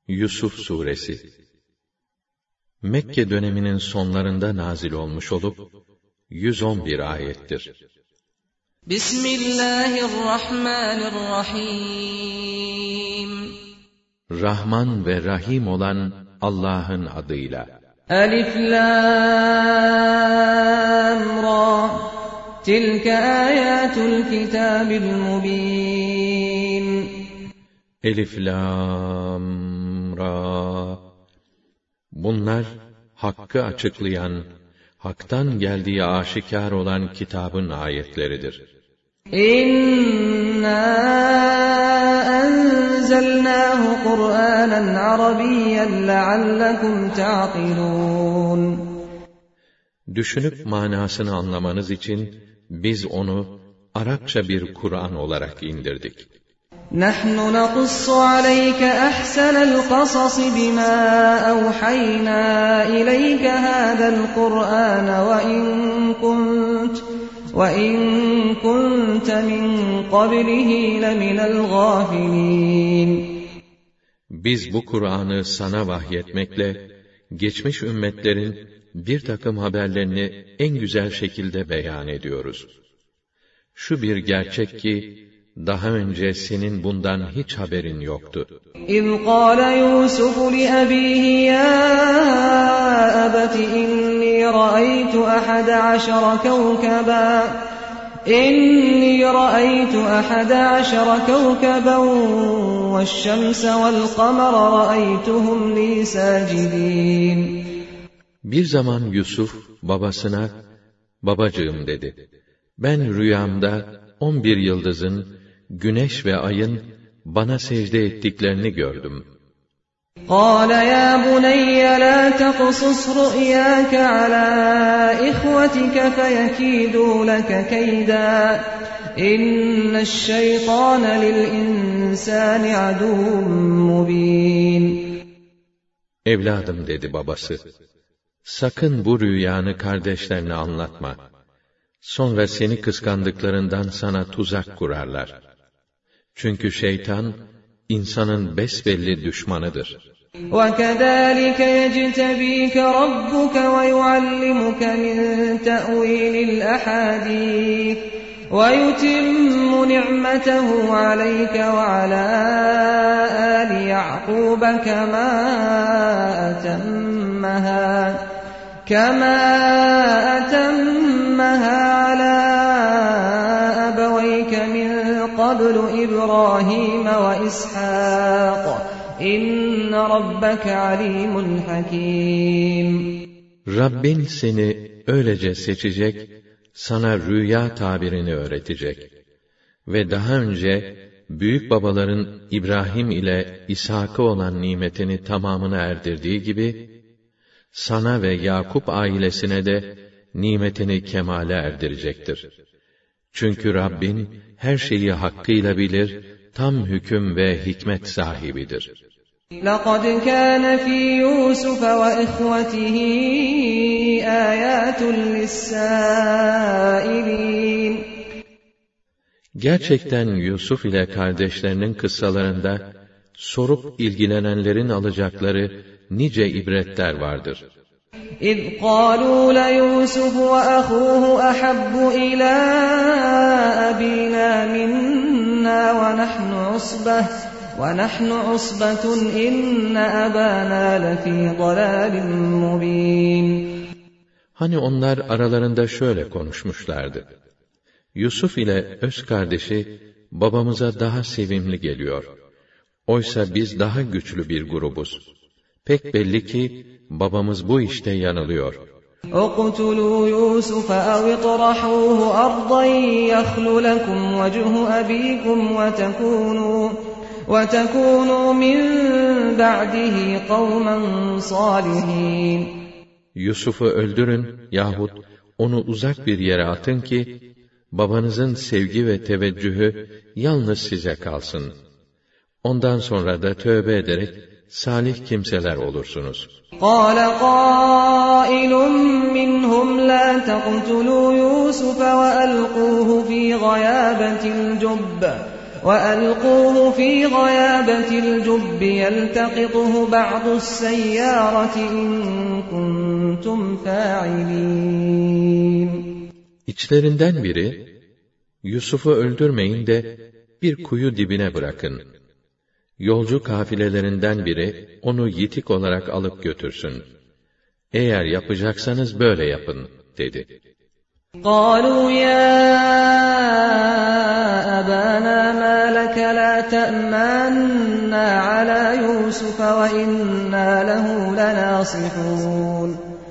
Yusuf Suresi Mekke döneminin sonlarında nazil olmuş olup 111 ayettir. Bismillahirrahmanirrahim. Rahman ve Rahim olan Allah'ın adıyla. Elif Lam Ra. Tilke ayatul kitabil mubin. Elif Lam Ra. Bunlar hakkı açıklayan, haktan geldiği aşikar olan kitabın ayetleridir. İnna enzelnahu Kur'anen Arabiyyen leallekum ta'qilun. Düşünüp manasını anlamanız için biz onu Arapça bir Kur'an olarak indirdik. نَحْنُ نَقُصُّ عَلَيْكَ أَحْسَنَ الْقَصَصِ بِمَا أَوْحَيْنَا إِلَيْكَ هَذَا الْقُرْآنَ وَإِن كُنْتَ مِنْ قَبْلِهِ لَمِنَ الْغَافِلِينَ. Biz bu Kur'an'ı sana vahyetmekle, geçmiş ümmetlerin bir takım haberlerini en güzel şekilde beyan ediyoruz. Şu bir gerçek ki, daha önce senin bundan hiç haberin yoktu. İz qâle Yûsuf li abîhi yâ abeti inni ra'aytu ahada aşara kevkeben ve'ş-şemse ve'l-kamera ra'aytuhum li sâcidîn. Bir zaman Yusuf babasına, babacığım dedi, ben rüyamda 11 yıldızın, güneş ve ayın bana secde ettiklerini gördüm. قَالَ يَا بُنَيَّ لَا تَقْصُصْ رُؤْيَاكَ عَلَى إِخْوَتِكَ فَيَكِيدُوا لَكَ كَيْدًا إِنَّ الشَّيْطَانَ لِلْإِنسَانِ عَدُوٌّ مُّبِينٌ. Evladım dedi babası, sakın bu rüyanı kardeşlerine anlatma. Sonra seni kıskandıklarından sana tuzak kurarlar. Çünkü şeytan, insanın besbelli düşmanıdır. وَكَذَٰلِكَ يَجْتَبِيكَ رَبُّكَ وَيُعَلِّمُكَ مِنْ تَأْوِيلِ الْأَحَادِيثِ وَيُتِمُّ نِعْمَتَهُ عَلَيْكَ وَعَلَى آلِ يَعْقُوبَ كَمَا أَتَمَّهَا عَلَى أَبَوَيْكَ مِنْ قَبْلُ إِبْرَاهِيمَ وَإِسْحَاقَ إِنَّ رَبَّكَ عَلِيمٌ حَكِيمٌ. Rabbin seni öylece seçecek, sana rüya tabirini öğretecek. Ve daha önce büyük babaların İbrahim ile İshak'a olan nimetini tamamına erdirdiği gibi, sana ve Yakup ailesine de nimetini kemale erdirecektir. Çünkü Rabbin her şeyi hakkıyla bilir, tam hüküm ve hikmet sahibidir. لَقَدْ كَانَ فِي يُوسُفَ وَإِخْوَتِهِ آيَاتٌ لِلسَّائِلِينَ. Gerçekten Yusuf ile kardeşlerinin kıssalarında sorup ilgilenenlerin alacakları nice ibretler vardır. إِذْ قَالُوا لَيُوسُفُ وَأَخُوهُ أَحَبُّ إِلَى أَبِينَا مِنَّا وَنَحْنُ عُصْبَةٌ إِنَّ أَبَانَا لَفِي ضَلَالٍ مُّبِينٍ. Hani onlar aralarında şöyle konuşmuşlardı. Yusuf ile öz kardeşi babamıza daha sevimli geliyor. Oysa biz daha güçlü bir grubuz. Pek belli ki babamız bu işte yanılıyor. اُقْتُلُوا يُوسُفَ اَوْ اطْرَحُوهُ أَرْضًا يَخْلُ لَكُمْ وَجْهُ أَبِيكُمْ وَتَكُونُوا مِنْ بَعْدِهِ قَوْمًا صَالِحِينَ. Yusuf'u öldürün yahut onu uzak bir yere atın ki, babanızın sevgi ve teveccühü yalnız size kalsın. Ondan sonra da tövbe ederek salih kimseler olursunuz. قَالَ قَائِلٌ مِّنْهُمْ لَا تَقْتُلُوا يُوسُفَ وَأَلْقُوهُ فِي غَيَابَةِ الْجُبِّ وَأَلْقُوهُ فِي غَيَابَةِ الْجُبِّ يَلْتَقِطْهُ بَعْضُ السَّيَّارَةِ إِن كُنتُمْ فَاعِلِينَ. İçlerinden biri, Yusuf'u öldürmeyin de bir kuyu dibine bırakın. Yolcu kafilelerinden biri onu yitik olarak alıp götürsün. Eğer yapacaksanız böyle yapın, dedi. قَالُوا يَا أَبَانَا مَا لَكَ لَا تَأْمَنَّا عَلَى يُوسُفَ وَإِنَّا لَهُ لَنَاصِحُونَ.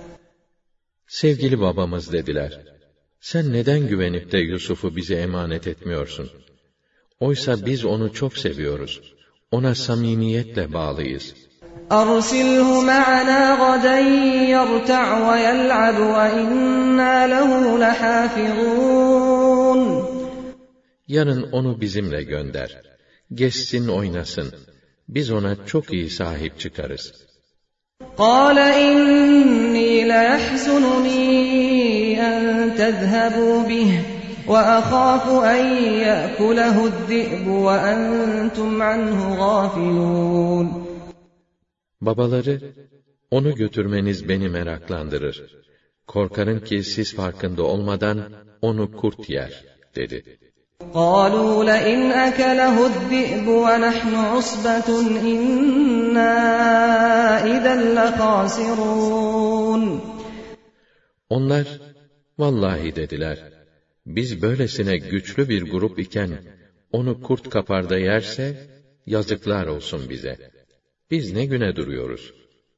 Sevgili babamız, dediler, sen neden güvenip de Yusuf'u bize emanet etmiyorsun? Oysa biz onu çok seviyoruz. Ona samimiyetle bağlıyız. أَرْسِلْهُ مَعَنَا غَدًا يَرْتَعْ وَيَلْعَبْ وَإِنَّا لَهُ لَحَافِظُونَ. Yarın onu bizimle gönder. Gezsin, oynasın. Biz ona çok iyi sahip çıkarız. قَالَ إِنِّي لَيَحْزُنُنِي أَن تَذْهَبُوا بِهِ وَأَخَافُ أَن يَأْكُلَهُ الذِّئْبُ وَأَنْتُمْ عَنْهُ غَافِلُونَ. Babaları, onu götürmeniz beni meraklandırır. Korkarım ki siz farkında olmadan onu kurt yer, dedi. قَالُوا لَئِنْ أَكَلَهُ الذِّئْبُ وَنَحْنُ عُصْبَةٌ إِنَّا إِذًا لَخَاسِرُونَ. Onlar, vallahi dediler, biz böylesine güçlü bir grup iken, onu kurt kapar da yerse, yazıklar olsun bize. Biz ne güne duruyoruz?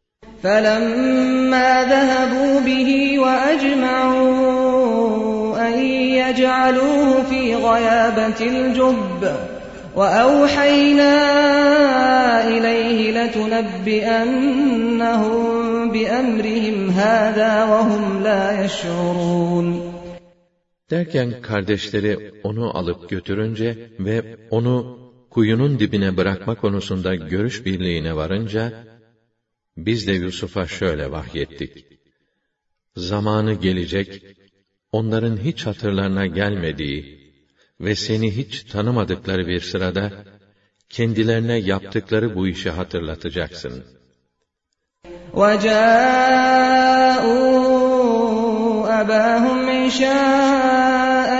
فَلَمَّا ذَهَبُوا بِهِ وَأَجْمَعُوا أَن يَجْعَلُوهُ فِي غَيَابَةِ الْجُبِّ وَأَوْحَيْنَا إِلَيْهِ لَتُنَبِّئَنَّهُم بِأَمْرِهِمْ هَذَا وَهُمْ لَا يَشْعُرُونَ. Derken kardeşleri onu alıp götürünce ve onu kuyunun dibine bırakma konusunda görüş birliğine varınca, biz de Yusuf'a şöyle vahyettik. Zamanı gelecek, onların hiç hatırlarına gelmediği ve seni hiç tanımadıkları bir sırada, kendilerine yaptıkları bu işi hatırlatacaksın. وَجَاءُوا أَبَاهُمْ عِشَاءً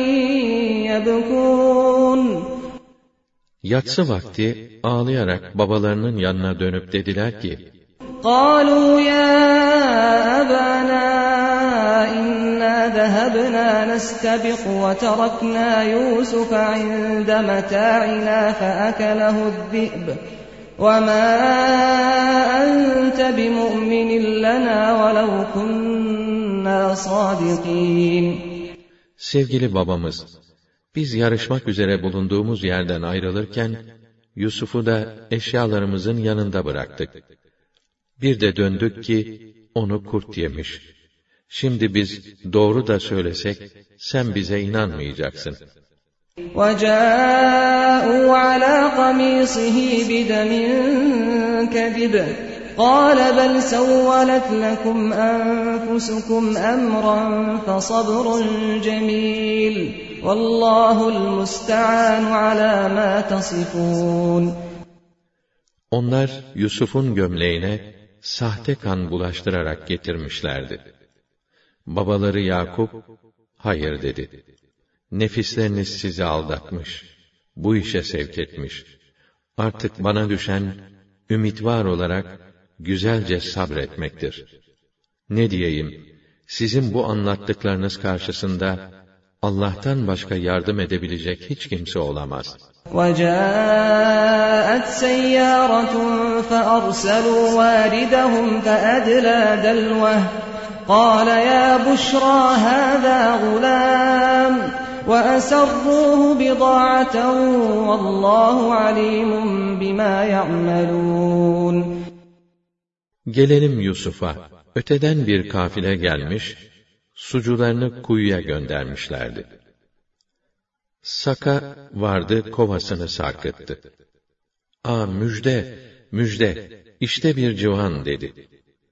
يَبْكُونَ. Yatsı vakti ağlayarak babalarının yanına dönüp dediler ki, قَالُوا يَا أَبَانَا إِنَّا ذَهَبْنَا نَسْتَبِقُ وَتَرَكْنَا يُوسُفَ عِندَ مَتَاعِنَا فَأَكَلَهُ الذِّئْبُ وَمَا أَنْتَ بِمُؤْمِنٍ لَنَا وَلَوْ كُنَّا صَادِقِينَ. Sevgili babamız, biz yarışmak üzere bulunduğumuz yerden ayrılırken, Yusuf'u da eşyalarımızın yanında bıraktık. Bir de döndük ki, onu kurt yemiş. Şimdi biz doğru da söylesek, sen bize inanmayacaksın. وَجَاءُوا عَلَى قَمِيصِهِ بِدَمٍ كَذِبٍ قَالَ بَلْ سَوَّلَتْ لَكُمْ أَنفُسُكُمْ أَمْرًا فَصَبْرٌ جَمِيلٌ وَاللّٰهُ الْمُسْتَعَانُ عَلَى مَا تَصِفُونَ. Onlar Yusuf'un gömleğine sahte kan bulaştırarak getirmişlerdi. Babaları Yakup, hayır dedi. Nefisleriniz sizi aldatmış, bu işe sevk etmiş. Artık bana düşen, ümit var olarak güzelce sabretmektir. Ne diyeyim, sizin bu anlattıklarınız karşısında, Allah'tan başka yardım edebilecek hiç kimse olamaz. وَجَاءَتْ سَيَّارَةٌ فَأَرْسَلُوا وَارِدَهُمْ فَأَدْلَى دَلْوَهُ قَالَ يَا بُشْرَى هَذَا غُلَامٌ وَأَسَرُّوهُ بِضَاعَةً وَاللّٰهُ عَلِيمٌ بِمَا يَعْمَلُونَ. Gelelim Yusuf'a. Öteden bir kafile gelmiş, sucularını kuyuya göndermişlerdi. Saka vardı, kovasını sarkıttı. Müjde, müjde, işte bir civan dedi.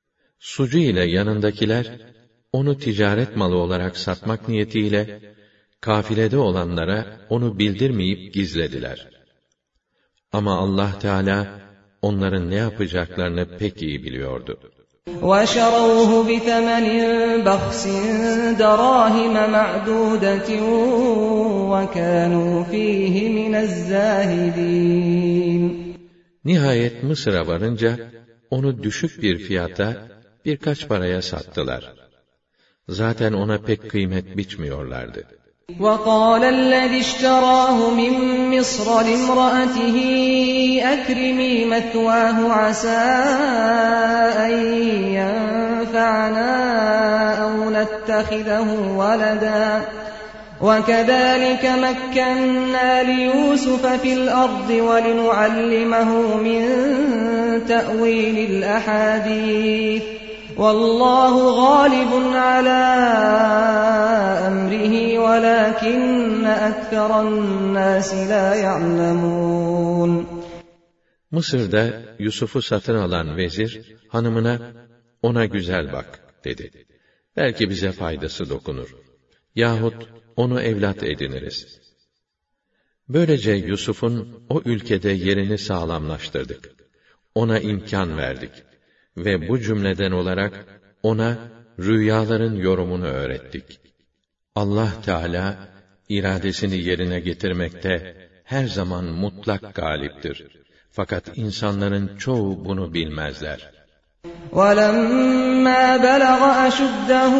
Sucu ile yanındakiler, onu ticaret malı olarak satmak niyetiyle, kafilede olanlara onu bildirmeyip gizlediler. Ama Allah Teala onların ne yapacaklarını pek iyi biliyordu. وَشَرَوْهُ بِثَمَنٍ بَخْسٍ دَرَاهِمَ مَعْدُودَةٍ وَكَانُوا فِيهِ مِنَ الزَّاهِدِينَ. Nihayet Mısır'a varınca onu düşük bir fiyata birkaç paraya sattılar. Zaten ona pek kıymet biçmiyorlardı. وَقَالَ الَّذِي اشْتَرَاهُ مِنْ مِصْرَ لِامْرَأَتِهِ أَكْرِمِي مَثْوَاهُ عَسَىٰ أَنْ يَنفَعَنَا أَوْ نَتَّخِذَهُ وَلَدًا وَكَذَلِكَ مَكَّنَّا لِيُوسُفَ فِي الْأَرْضِ وَلِنُعَلِّمَهُ مِنْ تَأْوِيلِ الْأَحَادِيثِ وَاللّٰهُ غَالِبٌ عَلَى أَمْرِهِ وَلَكِنَّ أَكْثَرَ النَّاسِ لَا يَعْلَمُونَ. Mısır'da Yusuf'u satın alan vezir, hanımına, ona güzel bak, dedi. Belki bize faydası dokunur. Yahut onu evlat ediniriz. Böylece Yusuf'un o ülkede yerini sağlamlaştırdık. Ona imkan verdik. Ve bu cümleden olarak ona rüyaların yorumunu öğrettik. Allah Teala iradesini yerine getirmekte her zaman mutlak galiptir. Fakat insanların çoğu bunu bilmezler. وَلَمَّا بَلَغَ أَشُدَّهُ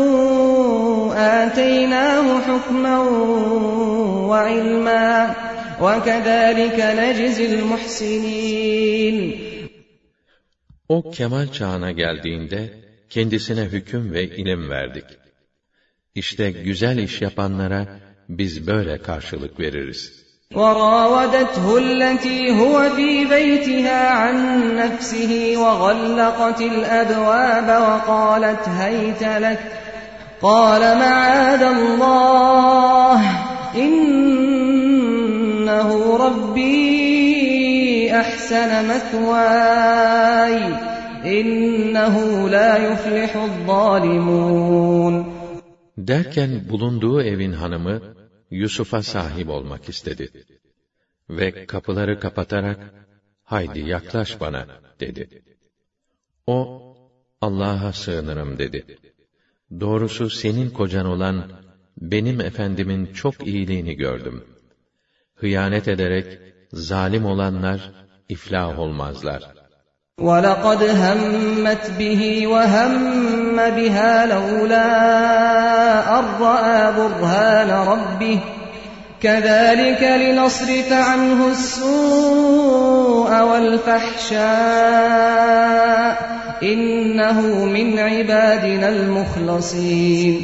آتَيْنَاهُ حُكْمًا وَعِلْمًا وَكَذَلِكَ نَجْزِي الْمُحْسِنِينَ. O kemal çağına geldiğinde kendisine hüküm ve ilim verdik. İşte güzel iş yapanlara biz böyle karşılık veririz. وَرَاوَدَتْهُ الَّتِي هُوَ فِي بَيْتِهَا عَنْ نَفْسِهِ وَغَلَّقَتِ الْأَبْوَابَ وَقَالَتْ هَيْتَ لَكَ قَالَ مَعَاذَ اللَّهِ إِنَّهُ رَبِّي أَحْسَنَ مَثْوَايَ إِنَّهُ لَا يُفْلِحُ الظَّالِمُونَ. Derken bulunduğu evin hanımı Yusuf'a sahip olmak istedi. Ve kapıları kapatarak, haydi yaklaş bana, dedi. O, Allah'a sığınırım, dedi. Doğrusu senin kocan olan benim efendimin çok iyiliğini gördüm. Hıyanet ederek zalim olanlar iflah olmazlar. وَلَقَدْ هَمَّتْ بِهِ وَهَمَّ بِهَا لَوْلَا أَن رَّأَىٰ بُرْهَانَ رَبِّهِ كَذَٰلِكَ لِنَصْرِفَ عَنْهُ السُّوءَ وَالْفَحْشَاءَ إِنَّهُ مِنْ عِبَادِنَا الْمُخْلَصِينَ.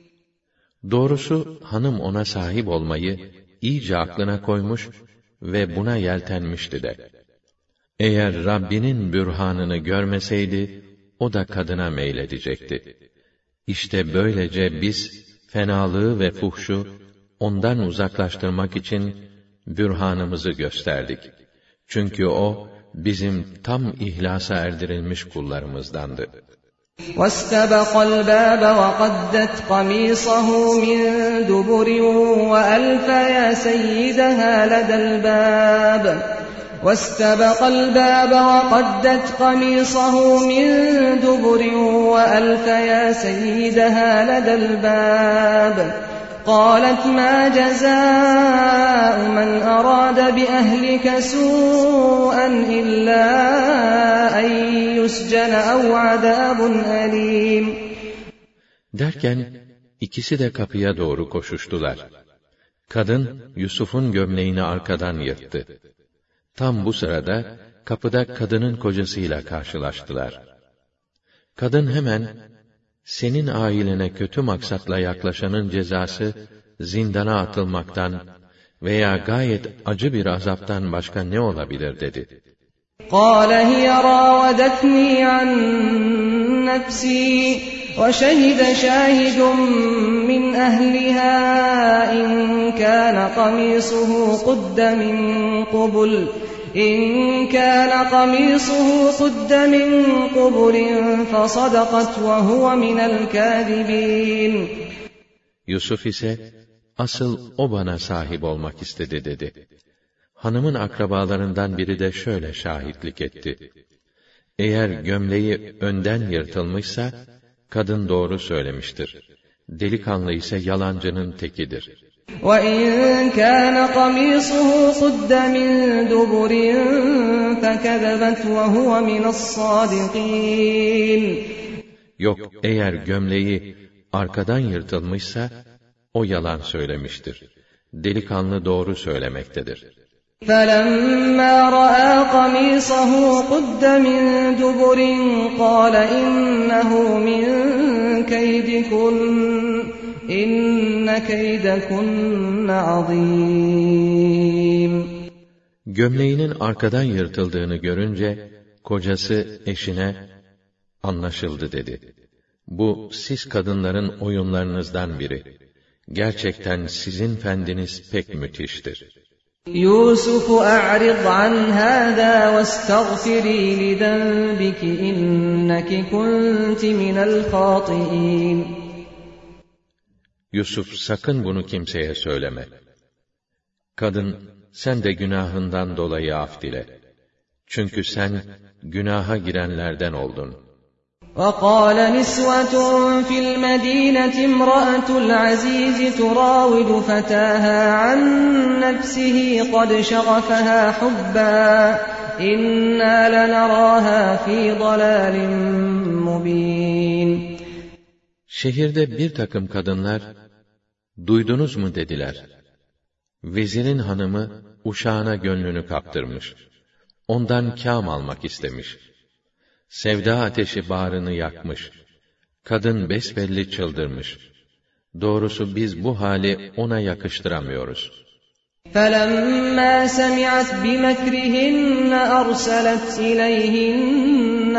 Doğrusu hanım ona sahip olmayı iyice aklına koymuş ve buna yeltenmişti de. Eğer Rabbinin bürhanını görmeseydi, o da kadına meyledecekti. İşte böylece biz, fenalığı ve fuhşu, ondan uzaklaştırmak için, bürhanımızı gösterdik. Çünkü o, bizim tam ihlasa erdirilmiş kullarımızdandı. وَاسْتَبَقَ الْبَابَ وَقَدَّتْ قَمِيصَهُ مِنْ دُبُرٍ وَأَلْفَ يَا سَيِّدَهَا لَدَى الْبَابِ وَاسْتَبَقَ الْبَابَ وَقَدَّتْ قَمِيصَهُ مِنْ دُبُرٍ وَأَلْفَ يَا سَيِّدَهَا لَدَى الْبَابِ قَالَتْ مَا جَزَاءُ مَنْ أَرَادَ بِأَهْلِكَ سُوءًا إِلَّا أَنْ يُسْجَنَ أَوْ عَذَابٌ أَلِيمٌ. Derken ikisi de kapıya doğru koşuştular. Kadın Yusuf'un gömleğini arkadan yırttı. Tam bu sırada kapıda kadının kocasıyla karşılaştılar. Kadın hemen, senin ailene kötü maksatla yaklaşanın cezası zindana atılmaktan veya gayet acı bir azaptan başka ne olabilir, dedi. قَالَ هِيَ رَاوَدَتْنِي عَنْ نَفْسِي وَشَهِدَ شَاهِدٌ مِّنْ أَهْلِهَا إِنْ كَانَ قَمِيصُهُ قُدَّ مِنْ قُبُلٍ فَصَدَقَتْ وَهُوَ مِنَ الْكَاذِبِينَ. Yusuf ise, asıl o bana sahip olmak istedi dedi. Hanımın akrabalarından biri de şöyle şahitlik etti. Eğer gömleği önden yırtılmışsa, kadın doğru söylemiştir. Delikanlı ise yalancının tekidir. وَاِنْ كَانَ قَمِيصُهُ قُدَّ مِنْ دُبُرٍ فَكَذَبَتْ وَهُوَ مِنَ الصَّادِقِينَ Yok, eğer gömleği arkadan yırtılmışsa, o yalan söylemiştir. Delikanlı doğru söylemektedir. فَلَمَّا رَأَى قَمِيصَهُ قُدَّ مِنْ دُبُرٍ قَالَ إِنَّهُ مِنْ كَيْدِكُنَّ إِنَّ كَيْدَكُنَّ عَظِيمٌ. Gömleğinin arkadan yırtıldığını görünce, kocası eşine, anlaşıldı dedi. Bu, siz kadınların oyunlarınızdan biri. Gerçekten sizin fendiniz pek müthiştir. يُوسُفُ أَعْرِضْ عَنْ هَذَا وَاسْتَغْفِرِي لِذَنبِكِ إِنَّكِ كُنْتِ مِنَ الْخَاطِئِينَ. Yusuf, sakın bunu kimseye söyleme. Kadın, sen de günahından dolayı af dile. Çünkü sen günaha girenlerden oldun. وَقَالَ نِسْوَةٌ فِي الْمَدِينَةِ امْرَأَةُ الْعَزِيزِ تُرَاوِدُ فَتَاهَا عَنْ نَفْسِهِ قَدْ شَغَفَهَا حُبًّا إِنَّا لَنَرَاهَا فِي ضَلَالٍ مُبِينٍ. Şehirde bir takım kadınlar, duydunuz mu dediler. Vezirin hanımı uşağına gönlünü kaptırmış. Ondan kâm almak istemiş. Sevda ateşi bağrını yakmış. Kadın besbelli çıldırmış. Doğrusu biz bu hali ona yakıştıramıyoruz. فَلَمَّا سَمِعَتْ بِمَكْرِهِنَّ أَرْسَلَتْ إِلَيْهِنَّ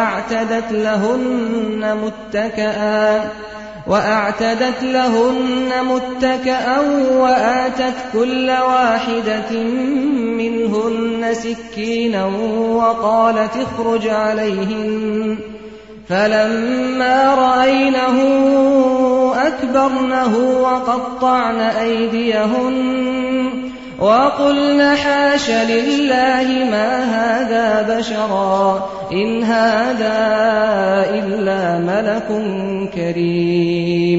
وَأَعْتَدَتْ لَهُنَّ مُتَّكَأً وَآتَتْ كُلَّ وَاحِدَةٍ مِّنْهُنَّ سِكِّينًا وَقَالَتْ اخْرُجْ عَلَيْهِنَّ فَلَمَّا رَأَيْنَهُ أَكْبَرْنَهُ وَقَطَّعْنَ أَيْدِيَهُنَّ وَقُلْنَ حَاشَ لِلَّهِ مَا هَذَا بَشَرًا إِنْ هَذَا إِلَّا مَلَكٌ كَرِيمٌ.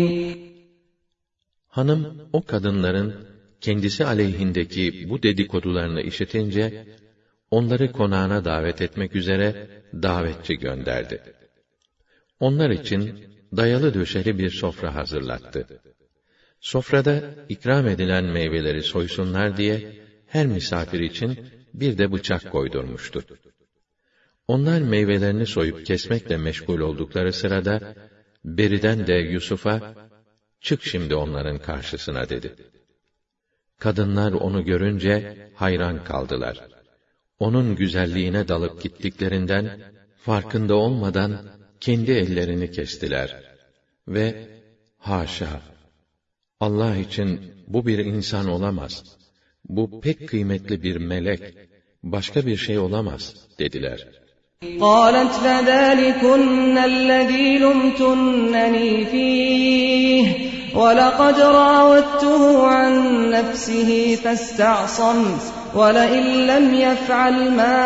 Hanım, o kadınların kendisi aleyhindeki bu dedikodularını işitince, onları konağına davet etmek üzere davetçi gönderdi. Onlar için dayalı döşeli bir sofra hazırlattı. Sofrada ikram edilen meyveleri soysunlar diye her misafir için bir de bıçak koydurmuştu. Onlar meyvelerini soyup kesmekle meşgul oldukları sırada, beriden de Yusuf'a, "Çık şimdi onların karşısına." dedi. Kadınlar onu görünce hayran kaldılar. Onun güzelliğine dalıp gittiklerinden, farkında olmadan kendi ellerini kestiler. Ve haşa! Allah için bu bir insan olamaz. Bu pek kıymetli bir melek, başka bir şey olamaz dediler. قَالَتْ فَذَٰلِكُنَّ الَّذ۪ي لُمْتُنَّنِي ف۪يهِ وَلَقَدْ رَاوَدتُّهُ عَنْ نَفْسِهِ فَاسْتَعْصَمَ وَلَئِنْ لَمْ يَفْعَلْ مَا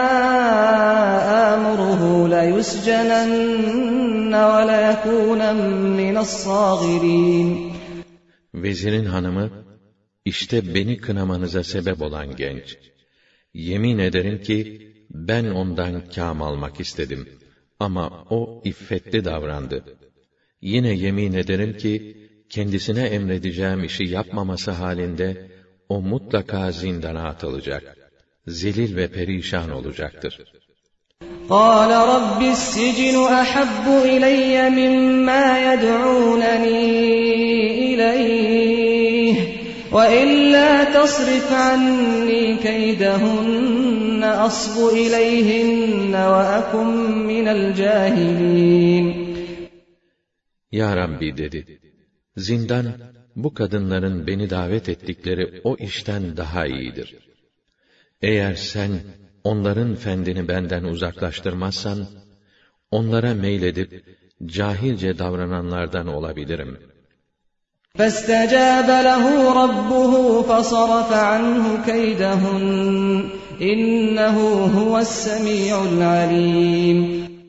آمُرُهُ لَيُسْجَنَنَّ وَلَيَكُونًا مِنَ الصَّاغِرِينَ. Vezirin hanımı, işte beni kınamanıza sebep olan genç. Yemin ederim ki, ben ondan kâm almak istedim. Ama o iffetli davrandı. Yine yemin ederim ki, kendisine emredeceğim işi yapmaması halinde, o mutlaka zindana atılacak. Zelil ve perişan olacaktır. قَالَ رَبِّ السِّجْنُ أَحَبُّ إِلَيَّ مِمَّا يَدْعُونَنِي إِلَيْهِ وَإِلَّا تَصْرِفْ عَنِّي كَيْدَهُنَّ أَصْبُ إِلَيْهِنَّ وَأَكُنْ مِنَ الْجَاهِلِينَ. Ya Rabbi dedi, zindan, bu kadınların beni davet ettikleri o işten daha iyidir. Eğer sen, onların fendini benden uzaklaştırmazsan, onlara meyledip, cahilce davrananlardan olabilirim. فَاسْتَجَابَ لَهُ رَبُّهُ فَصَرَفَ عَنْهُ كَيْدَهُنَّ إِنَّهُ هُوَ السَّمِيعُ الْعَلِيمُ.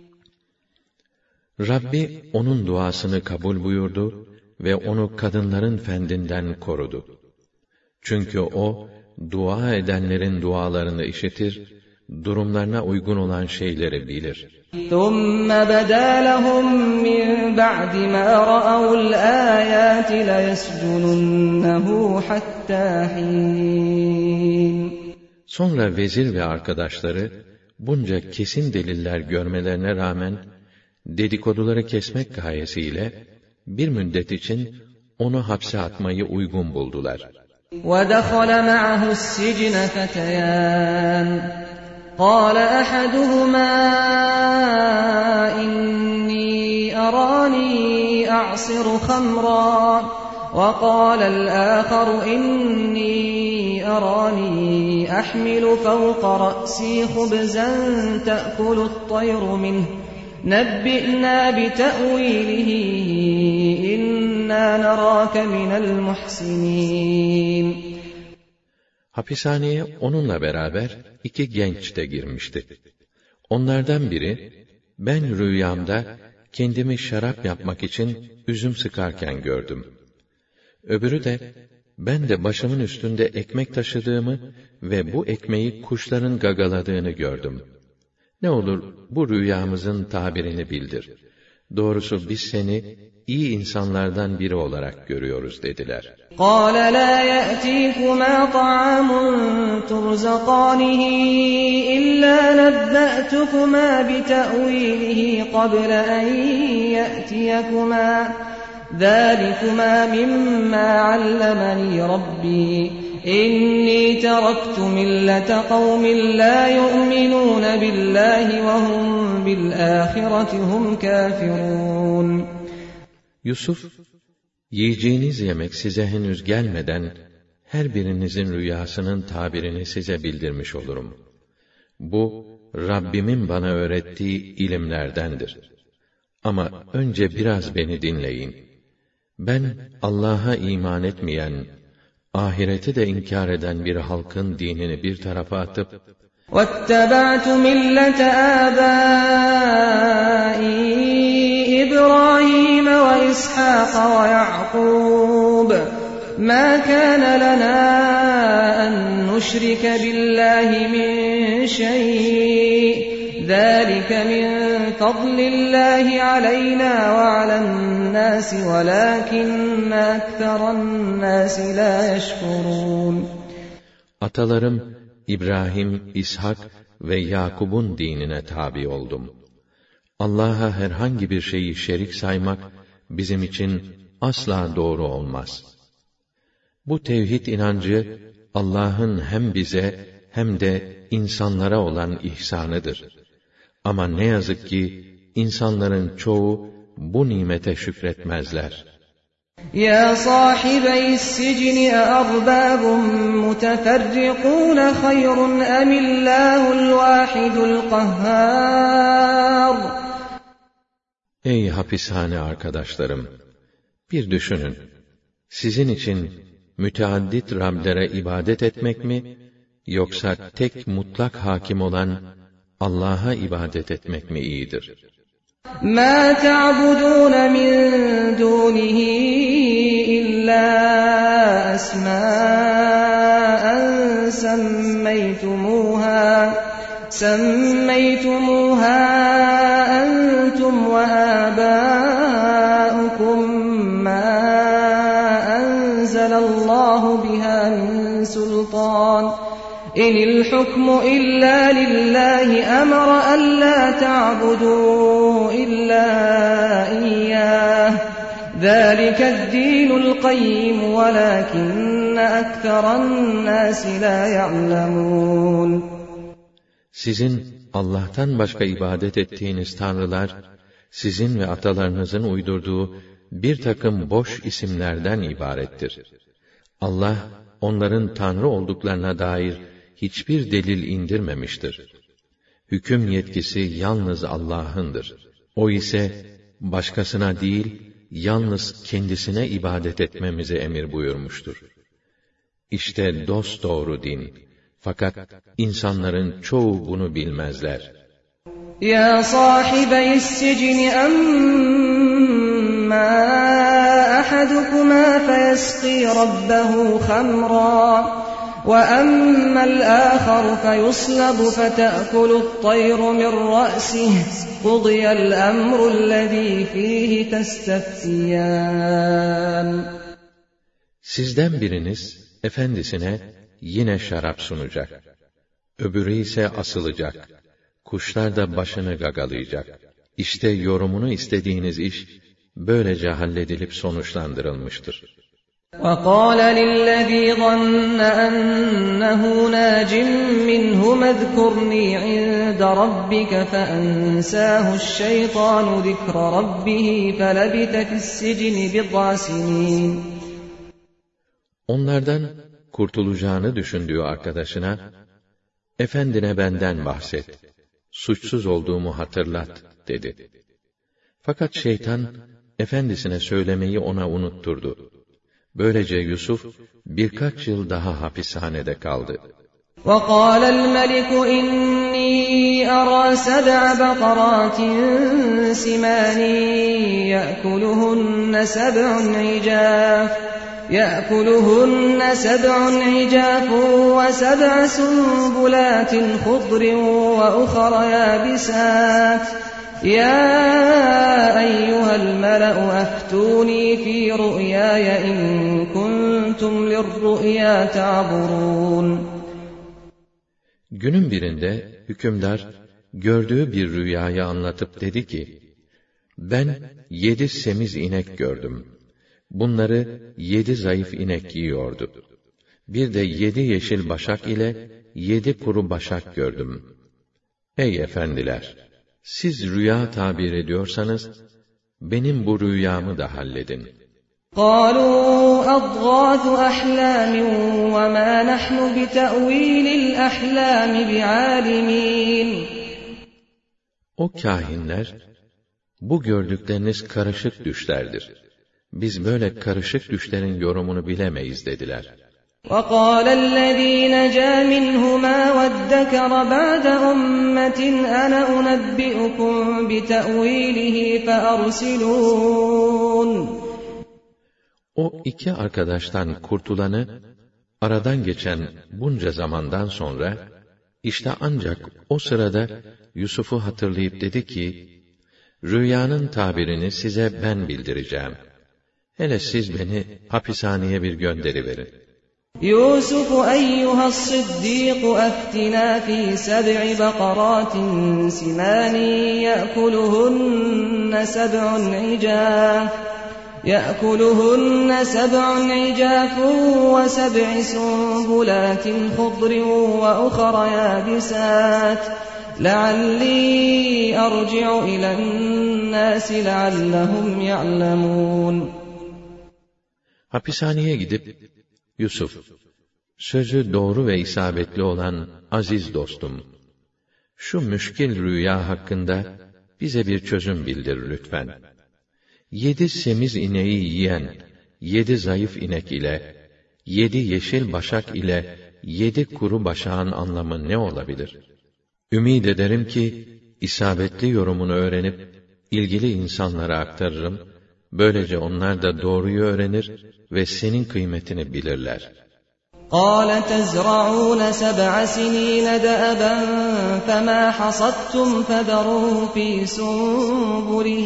Rabbi onun duasını kabul buyurdu ve onu kadınların fendinden korudu. Çünkü o, dua edenlerin dualarını işitir, durumlarına uygun olan şeyleri bilir. ثُمَّ بَدَا لَهُم مِّن بَعْدِ مَا رَأَوُا الْآيَاتِ لَيَسْجُنُنَّهُ حَتَّىٰ حِينٍ. Sonra vezir ve arkadaşları, bunca kesin deliller görmelerine rağmen, dedikoduları kesmek gayesiyle, bir müddet için onu hapse atmayı uygun buldular. وَدَخَلَ مَعَهُ السِّجْنَ فَتَيَانِ قَالَ أَحَدُهُمَا إِنِّي أَرَانِي أَعْصِرُ خَمْرًا وَقَالَ الْآخَرُ إِنِّي أَرَانِي أَحْمِلُ فَوْقَ رَأْسِي خُبْزًا تَأْكُلُ الطَّيْرُ مِنْهُ نَبِّئْنَا بِتَأْوِيلِهِ إِنَّا نَرَاكَ مِنَ الْمُحْسِنِينَ. Hapishaneye onunla beraber 2 genç de girmişti. Onlardan biri, ben rüyamda kendimi şarap yapmak için üzüm sıkarken gördüm. Öbürü de, ben de başımın üstünde ekmek taşıdığımı ve bu ekmeği kuşların gagaladığını gördüm. Ne olur bu rüyamızın tabirini bildir. Doğrusu biz seni iyi insanlardan biri olarak görüyoruz dediler. قَالَ لَا يَأْتِيكُمَا طَعَامٌ تُرْزَقَانِهِ إِلَّا نَبَّأْتُكُمَا بِتَأْوِيلِهِ قَبْلَ أَنْ يَأْتِيَكُمَا ذَلِكُمَا مِمَّا عَلَّمَنِي رَبِّي إِنِّي تَرَكْتُ مِلَّةَ قَوْمٍ لَا يُؤْمِنُونَ بِاللَّهِ وَهُمْ بِالْآخِرَةِ هُمْ كَافِرُونَ. Yusuf, yiyeceğiniz yemek size henüz gelmeden, her birinizin rüyasının tabirini size bildirmiş olurum. Bu, Rabbimin bana öğrettiği ilimlerdendir. Ama önce biraz beni dinleyin. Ben, Allah'a iman etmeyen, ahireti de inkar eden bir halkın dinini bir tarafa atıp, وَاتَّبَعْتُ مِلَّةَ آبَائِي إِبْرَاهِيمَ وَإِسْحَاقَ وَيَعْقُوبَ مَا كَانَ لَنَا أَن نُّشْرِكَ بِاللَّهِ مِن شَيْءٍ ذَلِكَ مِن فَضْلِ اللَّهِ عَلَيْنَا وَعَلَى النَّاسِ وَلَٰكِنَّ أَكْثَرَ النَّاسِ لَا يَشْكُرُونَ. Atalarım İbrahim, İshak ve Yakub'un dinine tabi oldum. Allah'a herhangi bir şeyi şerik saymak bizim için asla doğru olmaz. Bu tevhid inancı Allah'ın hem bize hem de insanlara olan ihsanıdır. Ama ne yazık ki insanların çoğu bu nimete şükretmezler. يا صاحبي السجن أأرباب متفرقون خير أم الله الواحد القهار. Ey hapishane arkadaşlarım! Bir düşünün. Sizin için müteaddit Rablere ibadet etmek mi, yoksa tek mutlak hakim olan Allah'a ibadet etmek mi iyidir? مَا تَعْبُدُونَ مِن دُونِهِ إِلَّا أَسْمَاءً سَمَّيْتُمُوهَا أَنْتُمْ وَآبَاؤُكُمْ مَا أَنزَلَ اللَّهُ بِهَا مِن سُلْطَانٍ إِنِ الْحُكْمُ إِلَّا لِلَّهِ أَمَرَ أَلَّا تَعْبُدُوا إِلَّا إِيَّاهُ ذَلِكَ الدِّينُ الْقَيِّمُ وَلَكِنَّ أَكْثَرَ النَّاسِ لَا يَعْلَمُونَ. Sizin Allah'tan başka ibadet ettiğiniz tanrılar, sizin ve atalarınızın uydurduğu bir takım boş isimlerden ibarettir. Allah, onların tanrı olduklarına dair hiçbir delil indirmemiştir. Hüküm yetkisi yalnız Allah'ındır. O ise, başkasına değil, yalnız kendisine ibadet etmemizi emir buyurmuştur. İşte dosdoğru din. Fakat insanların çoğu bunu bilmezler. Ya sahibeyi's sicni amma ahadukuma feyesqi rabbehu khamra وَأَمَّا الْآخَرُ فَيُصْلَبُ فَتَأْكُلُ الطَّيْرُ مِنْ رَأْسِهِ قُضِيَ الْأَمْرُ الَّذ۪ي ف۪يهِ تَسْتَفْتِيَانِ Sizden biriniz, efendisine yine şarap sunacak. Öbürü ise asılacak. Kuşlar da başını gagalayacak. İşte yorumunu istediğiniz iş, böylece halledilip sonuçlandırılmıştır. وَقَالَ لِلَّذ۪ي ظَنَّ أَنَّهُ نَاجٍ مِّنْهُمَا اذْكُرْنِي عِندَ رَبِّكَ فَأَنْسَاهُ الشَّيْطَانُ ذِكْرَ رَبِّهِ فَلَبِثَ فِي السِّجْنِ بِضْعَ سِنِينَ Onlardan kurtulacağını düşündüğü arkadaşına, "Efendine benden bahset, suçsuz olduğumu hatırlat," dedi. Fakat şeytan, efendisine söylemeyi ona unutturdu. Böylece Yusuf, birkaç yıl daha hapishanede kaldı. وَقَالَ الْمَلِكُ إِنِّي أَرَى سَبْعَ بَقَرَاتٍ سِمَانٍ يَأْكُلُهُنَّ سَبْعٌ عِجَافٌ وَسَبْعَ سُنبُلَاتٍ خُضْرٍ وَأُخَرَ يَابِسَاتٍ يَا أَيُّهَا الْمَلَأُ أَفْتُونِي فِي رُؤْيَايَ إِن كُنتُمْ لِلرُّؤْيَا تَعْبُرُونَ Günün birinde hükümdar gördüğü bir rüyayı anlatıp dedi ki, "Ben 7 semiz inek gördüm. Bunları 7 zayıf inek yiyordu. Bir de 7 yeşil başak ile 7 kuru başak gördüm. Ey efendiler! Siz rüya tabir ediyorsanız, benim bu rüyamı da halledin." قَالُوا أَضْغَاثُ أَحْلَامٍ وَمَا نَحْنُ بِتَأْوِيلِ الْأَحْلَامِ بِعَالِمِينَ O kâhinler, "Bu gördükleriniz karışık düşlerdir. Biz böyle karışık düşlerin yorumunu bilemeyiz," dediler. وَقَالَ الَّذ۪ي نَجَا مِنْهُمَا وَادَّكَرَ بَعْدَ أُمَّةٍ أَنَا أُنَبِّئُكُمْ بِتَأْوِيلِهِ فَأَرْسِلُونَ O iki arkadaştan kurtulanı, aradan geçen bunca zamandan sonra, işte ancak o sırada Yusuf'u hatırlayıp dedi ki, "Rüyanın tabirini size ben bildireceğim. Hele siz beni hapishaneye bir gönderiverin." يُوسُفُ أَيُّهَا الصِّدِّيقُ أَفْتِنَا فِي 7 بَقَرَاتٍ سِمَانٍ يَأْكُلُهُنَّ سَبْعٌ عِجَافٌ وَسَبْعِ سُنبُلَاتٍ خُضْرٍ وَأُخَرَ يَابِسَاتٍ لَعَلِّي أَرْجِعُ إِلَى النَّاسِ لَعَلَّهُمْ يَعْلَمُونَ Hapishaneye gidip, "Yusuf, sözü doğru ve isabetli olan aziz dostum, şu müşkil rüya hakkında bize bir çözüm bildir lütfen. 7 semiz ineği yiyen 7 zayıf inek ile 7 yeşil başak ile 7 kuru başağın anlamı ne olabilir? Ümid ederim ki isabetli yorumunu öğrenip ilgili insanlara aktarırım. Böylece onlar da doğruyu öğrenir ve senin kıymetini bilirler." قَالَ تَزْرَعُونَ 7 سِنِينَ دَأَبًا فَمَا حَصَدتُّمْ فَذَرُوهُ فِي سُنبُلِهِ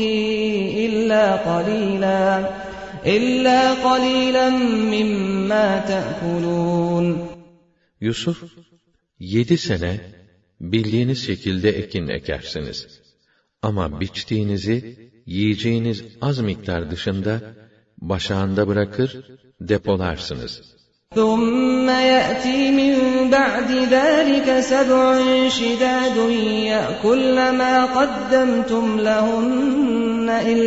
إِلَّا قَلِيلًا مِّمَّا تَأْكُلُونَ Yusuf, 7 sene bildiğiniz şekilde ekin ekersiniz. Ama biçtiğinizi, yiyeceğiniz az miktar dışında, başağında bırakır, depolarsınız. ثُمَّ يَأْتِي مِنْ بَعْدِ ذَٰلِكَ 7 شِدَادٌ يَأْكُلْنَ مَا قَدَّمْتُمْ لَهُنَّ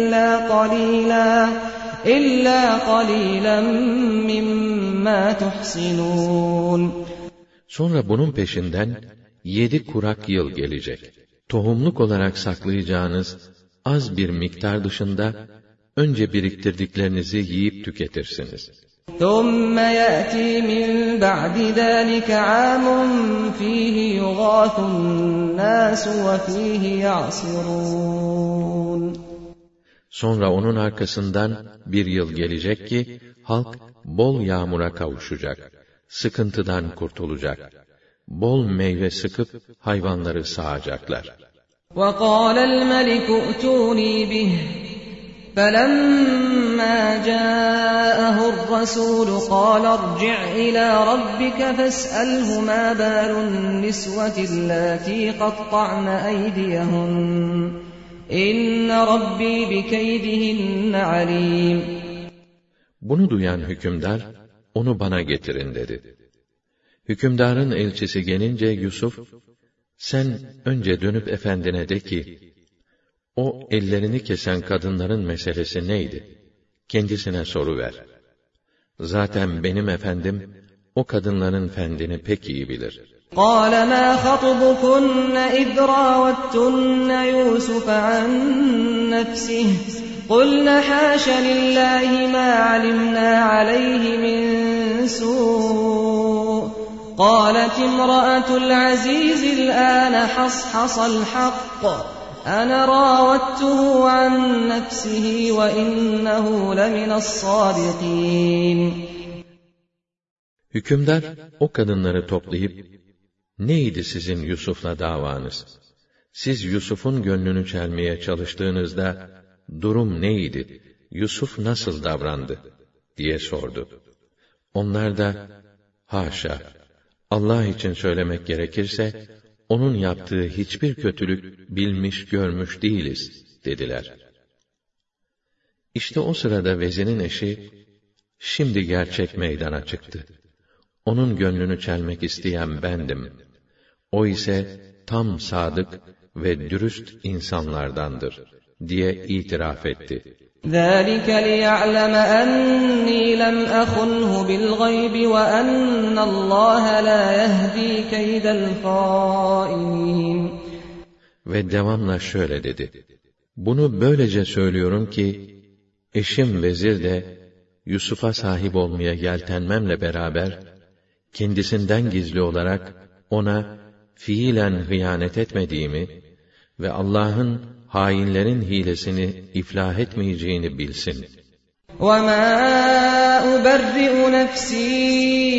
إِلَّا قَلِيلًا مِّمَّا تُحْصِنُونَ Sonra bunun peşinden 7 kurak yıl gelecek. Tohumluk olarak saklayacağınız az bir miktar dışında, önce biriktirdiklerinizi yiyip tüketirsiniz. ثُمَّ يَأْتِي مِنْ بَعْدِ ذَٰلِكَ عَامٌ فِيهِ يُغَاثُ النَّاسُ وَفِيهِ يَعْصِرُونَ Sonra onun arkasından bir yıl gelecek ki, halk bol yağmura kavuşacak, sıkıntıdan kurtulacak, bol meyve sıkıp hayvanları sağacaklar. وَقَالَ الْمَلِكُ ائْتُونِي بِهِ فَلَمَّا جَاءَهُ الرَّسُولُ قَالَ ارْجِعْ إِلَى رَبِّكَ فَاسْأَلْهُ مَا بَالُ النِّسْوَةِ اللَّاتِي قَطَّعْنَ أَيْدِيَهُنَّ إِنَّ رَبِّي بِكَيْدِهِنَّ عَلِيمٌ. Bunu duyan hükümdar, onu bana getirin dedi. Hükümdarın elçisi gelince Yusuf, sen önce dönüp efendine de ki, o ellerini kesen kadınların meselesi neydi? Kendisine soruver. Zaten benim efendim, o kadınların fendini pek iyi bilir. قَالَ مَا خَطْبُكُنَّ إِذْ رَاوَدتُّنَّ يُوسُفَ عَنْ نَفْسِهِ قُلْنَ حَاشَ لِلَّهِ مَا عَلِمْنَا عَلَيْهِ مِنْ سُوءٍ قَالَتِ امْرَأَةُ الْعَزِيزِ الْآنَ حَصْحَصَ الْحَقُّ أَنَا رَاوَدتُّهُ عَنْ نَفْسِهِ وَإِنَّهُ لَمِنَ الصَّادِقِينَ. Hükümdar o kadınları toplayıp, neydi sizin Yusuf'la davanız? Siz Yusuf'un gönlünü çelmeye çalıştığınızda, durum neydi? Yusuf nasıl davrandı? diye sordu. Onlar da, haşa, Allah için söylemek gerekirse, onun yaptığı hiçbir kötülük bilmiş görmüş değiliz, dediler. İşte o sırada vezirin eşi, şimdi gerçek meydana çıktı. Onun gönlünü çelmek isteyen bendim. O ise tam sadık ve dürüst insanlardandır, diye itiraf etti. ذَٰلِكَ لِيَعْلَمَ أَنِّي لَمْ أَخُنْهُ بِالْغَيْبِ وَأَنَّ اللّٰهَ لَا يَهْدِي كَيْدَ الْخَائِنِينَ. Ve devamla şöyle dedi. Bunu böylece söylüyorum ki, eşim vezir de, Yusuf'a sahip olmaya yeltenmemle beraber, kendisinden gizli olarak, ona fiilen hıyanet etmediğimi ve Allah'ın hainlerin hilesini iflah etmeyeceğini bilsin. وَمَا أُبَرِّئُ نَفْسِي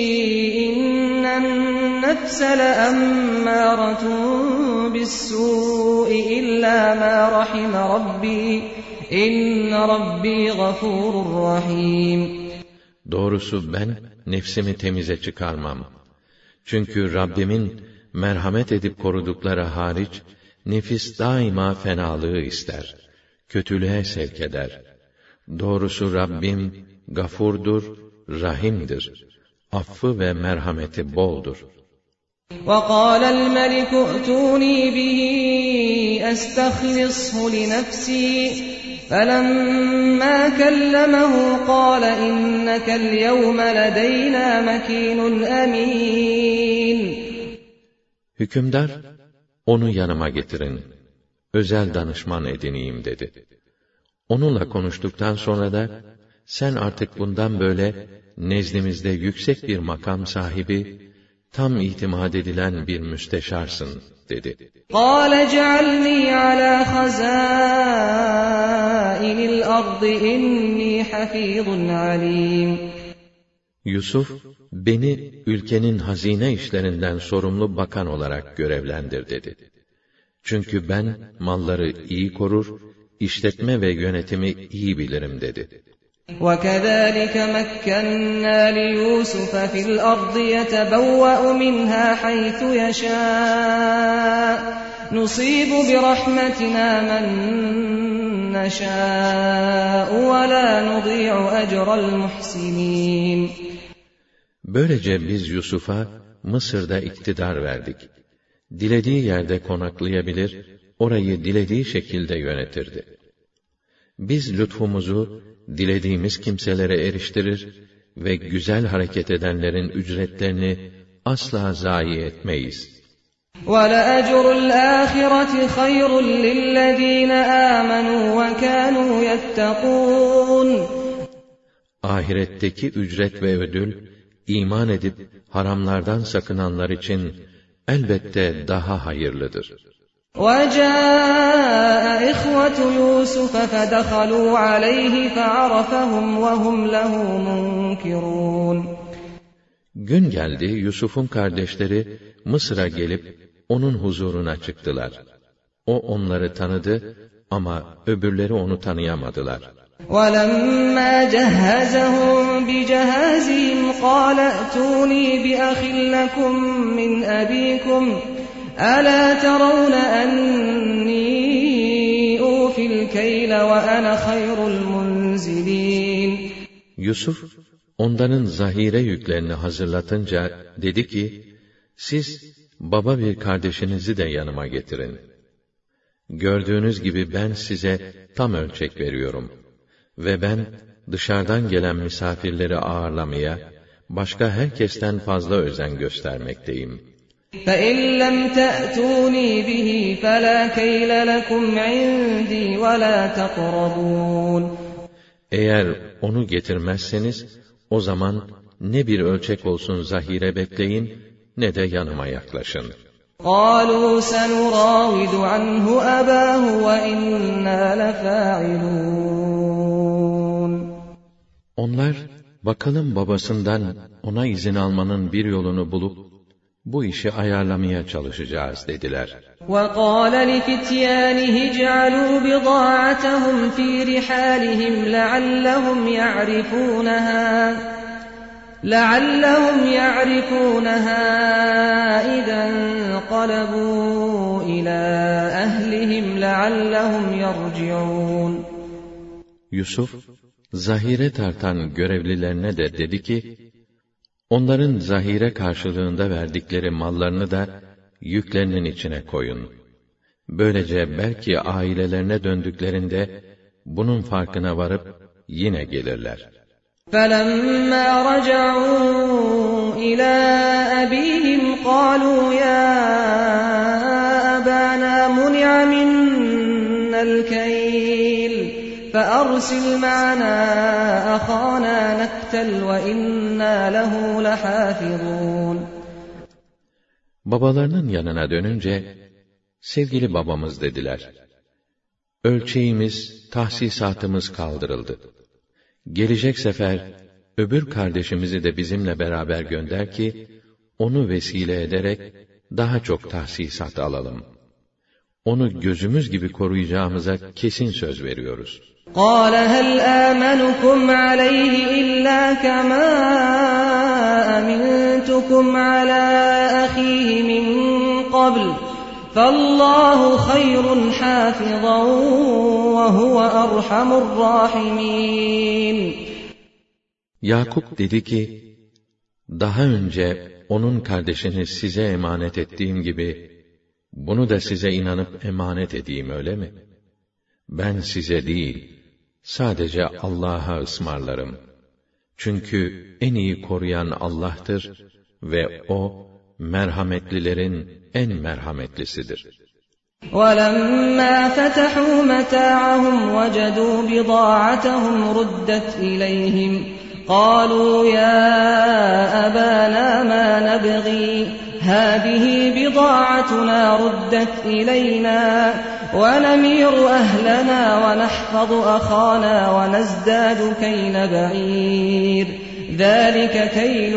إِنَّ النَّفْسَ لَأَمَّارَةٌ بِالسُّوءِ إِلَّا مَا رَحِمَ رَبِّي إِنَّ رَبِّي غَفُورٌ رَحِيمٌ. Doğrusu ben nefsimi temize çıkarmam. Çünkü Rabbimin merhamet edip korudukları hariç, nefis daima fenalığı ister, kötülüğe sevk eder. Doğrusu Rabbim, gafurdur, rahimdir. Affı ve merhameti boldur. وَقَالَ الْمَلِكُ ائْتُونِي بِهِ أَسْتَخْلِصْهُ لِنَفْسِي فَلَمَّا كَلَّمَهُ قَالَ إِنَّكَ الْيَوْمَ لَدَيْنَا مَكِينٌ أَمِينٌ. Hükümdar, onu yanıma getirin, özel danışman edineyim dedi. Onunla konuştuktan sonra da, sen artık bundan böyle, nezdimizde yüksek bir makam sahibi, tam itimat edilen bir müsteşarsın, dedi. قَالَ اجْعَلْنِي عَلَى خَزَائِنِ الْأَرْضِ إِنِّي حَفِيظٌ عَلِيمٌ. Yusuf, beni ülkenin hazine işlerinden sorumlu bakan olarak görevlendir dedi. Çünkü ben malları iyi korur, işletme ve yönetimi iyi bilirim dedi. وَكَذَٰلِكَ مَكَّنَّا لِيُوسُفَ فِي الْأَرْضِ يَتَبَوَّأُ مِنْهَا حَيْثُ يَشَاءُ نُصِيبُ بِرَحْمَتِنَا مَن نَّشَاءُ وَلَا نُضِيعُ أَجْرَ الْمُحْسِنِينَ. Böylece biz Yusuf'a Mısır'da iktidar verdik. Dilediği yerde konaklayabilir, orayı dilediği şekilde yönetirdi. Biz lütfumuzu dilediğimiz kimselere eriştirir ve güzel hareket edenlerin ücretlerini asla zayi etmeyiz. وَلَأَجْرُ الْآخِرَةِ خَيْرٌ لِلَّذ۪ينَ آمَنُوا وَكَانُوا يَتَّقُونَ Ahiretteki ücret ve ödül, iman edip haramlardan sakınanlar için elbette daha hayırlıdır. وَجَاءَ إِخْوَةُ يُوسُفَ فَدَخَلُوا عَلَيْهِ فَعَرَفَهُمْ وَهُمْ لَهُ مُنكِرُونَ Gün geldi, Yusuf'un kardeşleri Mısır'a gelip onun huzuruna çıktılar. O onları tanıdı ama öbürleri onu tanıyamadılar. وَلَمَّا جَهَّزَهُم بِجَهَازِهِمْ قَالَ ائْتُونِي بِأَخٍ لَّكُم مِّنْ أَبِيكُمْ أَلَا تَرَوْنَ أَنِّي أُوفِي الْكَيْلَ وَأَنَا خَيْرُ الْمُنزِلِينَ Yusuf, onların zahire yüklerini hazırlatınca dedi ki, siz baba bir kardeşinizi de yanıma getirin. Gördüğünüz gibi ben size tam ölçek veriyorum. Ve ben dışarıdan gelen misafirleri ağırlamaya, başka herkesten fazla özen göstermekteyim. فَإِنْ لَمْ تَأْتُونِي بِهِ فَلَا كَيْلَ لَكُمْ عِنْدِي وَلَا تَقْرَبُونَ Eğer onu getirmezseniz, o zaman ne bir ölçek olsun zahire bekleyin, ne de yanıma yaklaşın. قَالُوا سَنُرَاوِدُ عَنْهُ أَبَاهُ وَإِنَّا لَفَاعِلُونَ Onlar, bakalım babasından ona izin almanın bir yolunu bulup, bu işi ayarlamaya çalışacağız dediler. وَقَالَ لِفِتْيَانِهِ اجْعَلُوا بِضَاعَتَهُمْ فِي رِحَالِهِمْ لَعَلَّهُمْ يَعْرِفُونَهَا إِذَا انقَلَبُوا إِلَى أَهْلِهِمْ لَعَلَّهُمْ يَرْجِعُونَ Yusuf, zahire tartan görevlilerine de dedi ki, onların zahire karşılığında verdikleri mallarını da yüklerinin içine koyun. Böylece belki ailelerine döndüklerinde bunun farkına varıp yine gelirler. فَلَمَّا رَجَعُوا إِلَى أَبِيهِمْ قَالُوا يَا أَبَانَا مُنِعَ مِنَّا الْكَيْلُ فَأَرْسِلْ مَعَنَا أَخَانَا نَكْتَلْ وَإِنَّا لَهُ لَحَافِظُونَ Babalarının yanına dönünce, sevgili babamız dediler, ölçeğimiz, tahsisatımız kaldırıldı. Gelecek sefer, öbür kardeşimizi de bizimle beraber gönder ki, onu vesile ederek, daha çok tahsisat alalım. Onu gözümüz gibi koruyacağımıza kesin söz veriyoruz. قَالَ هَلْ آمَنُكُمْ عَلَيْهِ إِلَّا كَمَا أَمِنْتُكُمْ عَلَى أَخِيهِ مِنْ قَبْلُ فَاللّٰهُ خَيْرٌ حَافِظًا وَهُوَ أَرْحَمُ الرَّاحِمِينَ Yakup dedi ki, daha önce onun kardeşini size emanet ettiğim gibi, bunu da size inanıp emanet edeyim öyle mi? Ben size değil, sadece Allah'a ısmarlarım. Çünkü en iyi koruyan Allah'tır ve O, merhametlilerin en merhametlisidir. وَلَمَّا فَتَحُوا مَتَاعَهُمْ وَجَدُوا بِضَاعَتَهُمْ رُدَّتْ إِلَيْهِمْ قَالُوا يَا أَبَانَا مَا نَبْغِي هَٰذِهِ بِضَاعَتُنَا رُدَّتْ إِلَيْنَا وَنَمِيرُ أَهْلَنَا وَنَحْفَظُ أَخَانَا وَنَزْدَادُ كَيْلَ بَعِيرٍ ذَٰلِكَ كَيْلٌ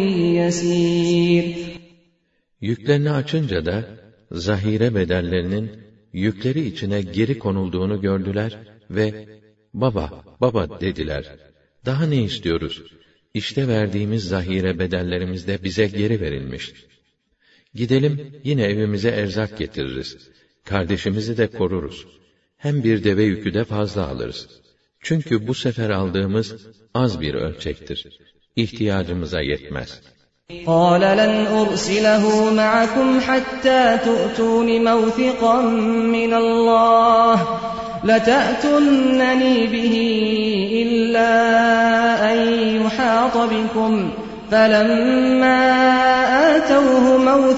يَسِيرٌ Yüklerini açınca da, zahire bedellerinin yükleri içine geri konulduğunu gördüler ve baba dediler. Daha ne istiyoruz? İşte verdiğimiz zahire bedellerimiz de bize geri verilmiş. Gidelim yine evimize erzak getiririz. Kardeşimizi de koruruz. Hem bir deve yükü de fazla alırız. Çünkü bu sefer aldığımız az bir ölçektir. İhtiyacımıza yetmez. قَالَ لَنْ أُرْسِلَهُ مَعَكُمْ حَتَّى تُؤْتُونِ مَوْثِقًا مِّنَ اللَّهِ لَتَأْتُنَّنِي بِهِ إِلَّا أَن يُحَاطَ بِكُمْ فَلَمَّا آتَوْهُ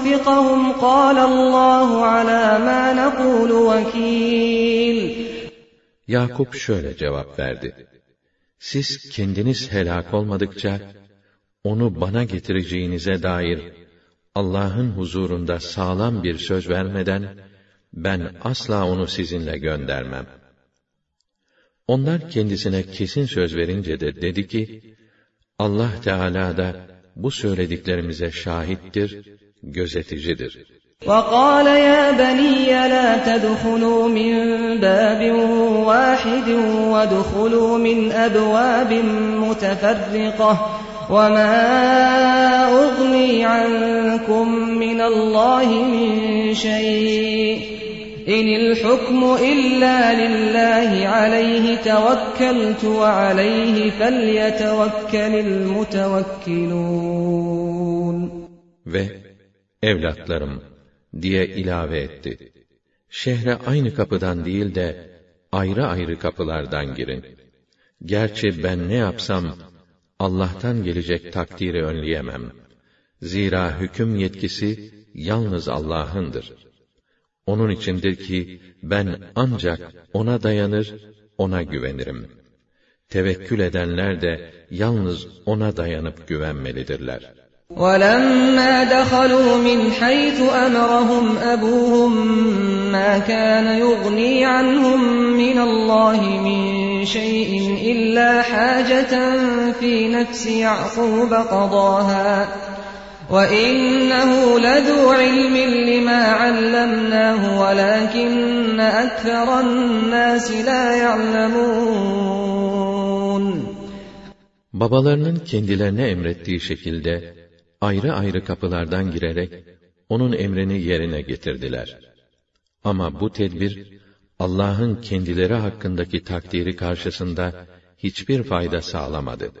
مَوْثِقَهُمْ قَالَ اللَّهُ عَلَى مَا نَقُولُ وَكِيلٌ Yakup şöyle cevap verdi: Siz kendiniz helak olmadıkça, onu bana getireceğinize dair Allah'ın huzurunda sağlam bir söz vermeden, ben asla onu sizinle göndermem. Onlar kendisine kesin söz verince de dedi ki, Allah Teâlâ da bu söylediklerimize şahittir, gözeticidir. وَقَالَ يَا بَنِيَّ لَا تَدْخُلُوا مِنْ بَابٍ وَاحِدٍ وَادْخُلُوا مِنْ أَبْوَابٍ مُتَفَرِّقَةٍ وَمَا أُغْنِي عَنْكُمْ مِنَ اللَّهِ مِنْ شَيْءٍ إِنِ الْحُكْمُ إِلَّا لِلَّهِ عَلَيْهِ تَوَكَّلْتُ وَعَلَيْهِ فَلْيَتَوَكَّلِ الْمُتَوَكِّلُونَ. Ve evlatlarım diye ilave etti: Şehre aynı kapıdan değil de ayrı ayrı kapılardan girin. Gerçi ben ne yapsam Allah'tan gelecek takdiri önleyemem. Zira hüküm yetkisi yalnız Allah'ındır. Onun içindir ki ben ancak ona dayanır, ona güvenirim. Tevekkül edenler de yalnız ona dayanıp güvenmelidirler. وَلَمَّا دَخَلُوا مِنْ حَيْثُ أَمَرَهُمْ أَبُوهُمْ مَا كَانَ يُغْنِي عَنْهُمْ مِنَ اللَّهِ مِنْ شَيْءٍ إِلَّا حَاجَةً فِي نَفْسِ يَعْقُوبَ قَضَاهَا وَإِنَّهُ لَذُو عِلْمٍ لِمَا عَلَّمْنَاهُ وَلَكِنَّ أَكْثَرَ النَّاسِ لَا يَعْلَمُونَ. Babalarının kendilerine emrettiği şekilde ayrı ayrı kapılardan girerek onun emrini yerine getirdiler. Ama bu tedbir Allah'ın kendileri hakkındaki takdiri karşısında hiçbir fayda sağlamadı.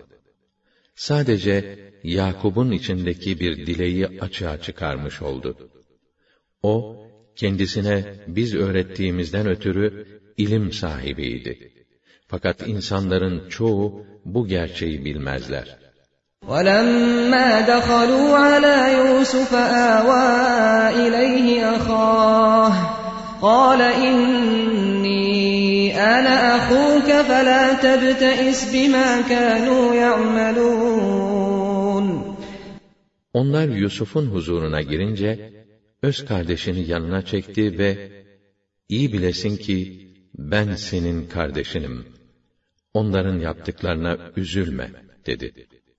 Sadece Yakub'un içindeki bir dileği açığa çıkarmış oldu. O, kendisine biz öğrettiğimizden ötürü ilim sahibiydi. Fakat insanların çoğu bu gerçeği bilmezler. وَلَمَّا دَخَلُوا عَلَى يُوسُفَ آوَى إِلَيْهِ أَخَاهُ قَالَ إِنِّي أَنَا أَخُوكَ فَلَا تَبْتَئِسْ بِمَا كَانُوا يَعْمَلُونَ. Onlar Yusuf'un huzuruna girince, öz kardeşini yanına çekti ve iyi bilesin ki ben senin kardeşinim. Onların yaptıklarına üzülme dedi.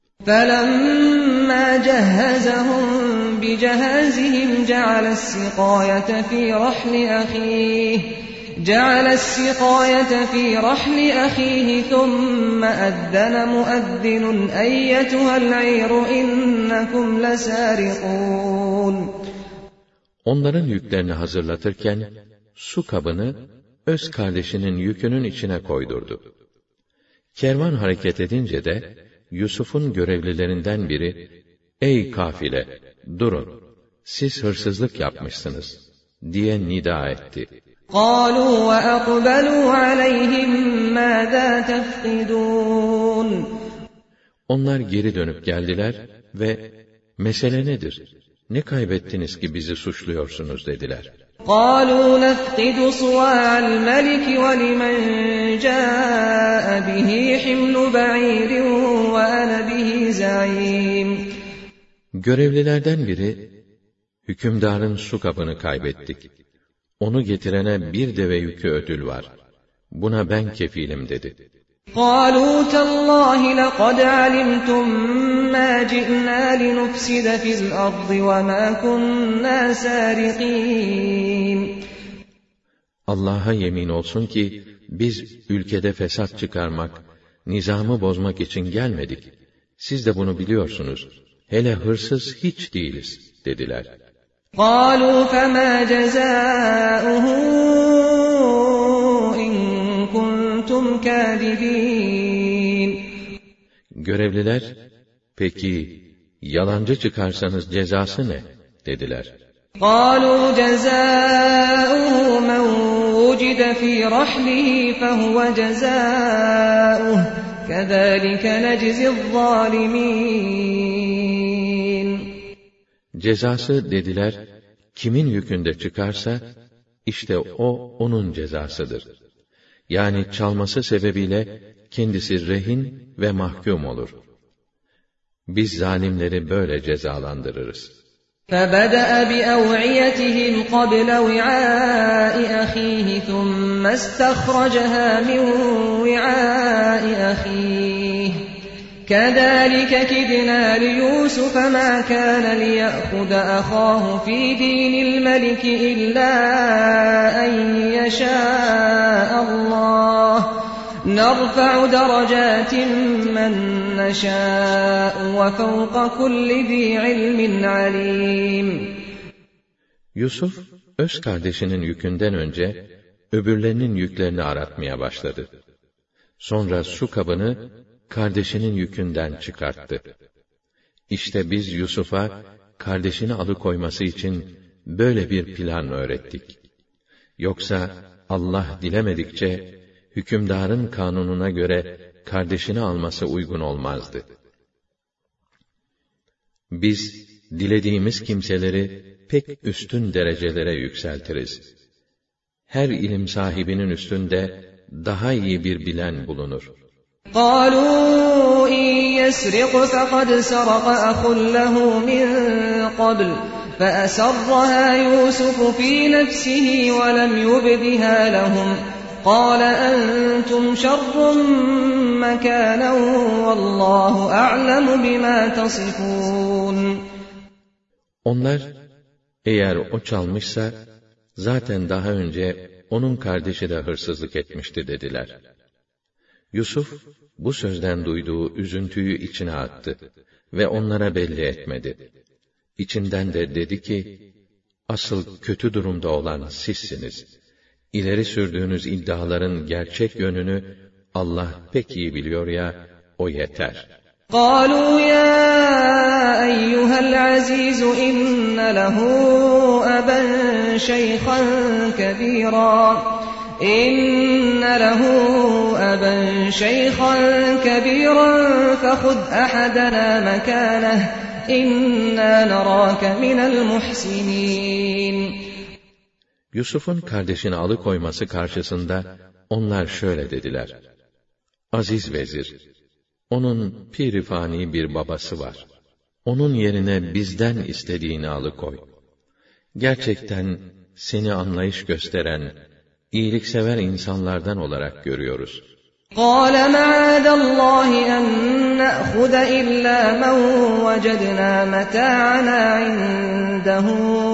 فَلَمَّا جَهَّزَهُم بِجَهَازِهِمْ جَعَلَ السِّقَايَةَ فِي رَحْلِ أَخِيهِ ثُمَّ أَذَّنَ مُؤَذِّنٌ أَيَّتُهَا الْعِيرُ إِنَّكُمْ لَسَارِقُونَ. Onların yüklerini hazırlatırken su kabını öz kardeşinin yükünün içine koydurdu. Kervan hareket edince de Yusuf'un görevlilerinden biri, "Ey kafile, durun, siz hırsızlık yapmışsınız," diye nida etti. قَالُوا وَأَقْبَلُوا عَلَيْهِمْ مَاذَا تَفْقِدُونَ. Onlar geri dönüp geldiler ve "Mesele nedir? Ne kaybettiniz ki bizi suçluyorsunuz?" dediler. قَالُوا نَفْقِدُ صُوَاعَ الْمَلِكِ وَلِمَنْ جَاءَ بِهِ حِمْلُ بَعِيرٍ وَأَنَا بِهِ زَعِيمٌ. Görevlilerden biri, "Hükümdarın su kabını kaybettik. Onu getirene bir deve yükü ödül var. Buna ben kefilim," dedi. قَالُوا تَاللَّهِ لَقَدْ عَلِمْتُمْ مَا جِئْنَا لِنُفْسِدَ فِي الْأَرْضِ وَمَا كُنَّا سَارِقِينَ. Allah'a yemin olsun ki biz ülkede fesat çıkarmak, nizamı bozmak için gelmedik. Siz de bunu biliyorsunuz. Hele hırsız hiç değiliz, dediler. قَالُوا فَمَا جَزَاؤُهُ إِن كُنتُمْ كَاذِبِينَ. Görevliler, "Peki yalancı çıkarsanız cezası ne?" dediler. قَالُوا جَزَاؤُهُ مَنْ وُجِدَ فِي رَحْلِهِ فَهُوَ جَزَاؤُهُ كَذَٰلِكَ نَجْزِي الظَّالِمِينَ. Cezası dediler, kimin yükünde çıkarsa, işte o onun cezasıdır. yani çalması sebebiyle kendisi rehin ve mahkum olur. Biz zalimleri böyle cezalandırırız. فَبَدَأَ بِأَوْعِيَتِهِمْ قَبْلَ وِعَاءِ أَخِيهِ ثُمَّ اسْتَخْرَجَهَا مِنْ وِعَاءِ أَخِيهِ كَذَلِكَ كِدْنَا لِيُوسُفَ مَا كَانَ لِيَأْخُذَ أَخَاهُ فِي دِينِ الْمَلِكِ إِلَّا أَنْ يَشَاءَ اللَّهُ نَرْفَعُ دَرَجَاتٍ مَّن نَّشَاءُ وَفَوْقَ كُلِّ ذِي عِلْمٍ عَلِيمٍ. Yusuf, öz kardeşinin yükünden önce, öbürlerinin yüklerini aratmaya başladı. Sonra su kabını, kardeşinin yükünden çıkarttı. İşte biz Yusuf'a, kardeşini alıkoyması için, böyle bir plan öğrettik. Yoksa, Allah dilemedikçe, hükümdarın kanununa göre, kardeşini alması uygun olmazdı. Biz, dilediğimiz kimseleri, pek üstün derecelere yükseltiriz. Her ilim sahibinin üstünde, daha iyi bir bilen bulunur. قَالُوا إِنْ يَسْرِقْ فَقَدْ سَرَقَ أَخٌ لَهُ مِنْ قَبْلُ فَأَسَرَّهَا يُوسُفُ فِي نَفْسِهِ وَلَمْ يُبْدِهَا لَهُمْ قَالَ أَنْتُمْ شَرٌّ مَكَانًا وَاللّٰهُ أَعْلَمُ بِمَا تَصِفُونَ. Onlar, eğer o çalmışsa, zaten daha önce onun kardeşi de hırsızlık etmişti dediler. Yusuf, bu sözden duyduğu üzüntüyü içine attı ve onlara belli etmedi. İçinden de dedi ki, asıl kötü durumda olan sizsiniz. İleri sürdüğünüz iddiaların gerçek yönünü Allah pek iyi biliyor ya, o yeter. قَالُوا يَا أَيُّهَا الْعَزِيزُ إِنَّ لَهُ أَبًا شَيْخًا كَبِيرًا فَخُذْ أَحَدَنَا مَكَانَهُ إِنَّا نَرَاكَ مِنَ الْمُحْسِنِينَ. Yusuf'un kardeşini alıkoyması karşısında onlar şöyle dediler: Aziz vezir, onun pirifani bir babası var. Onun yerine bizden istediğini alıkoy. Gerçekten seni anlayış gösteren, iyiliksever insanlardan olarak görüyoruz. قَالَ مَعَاذَ اللّٰهِ أَنْ نَأْخُذَ إِلَّا مَنْ وَجَدْنَا مَتَاعَنَا عِنْدَهُ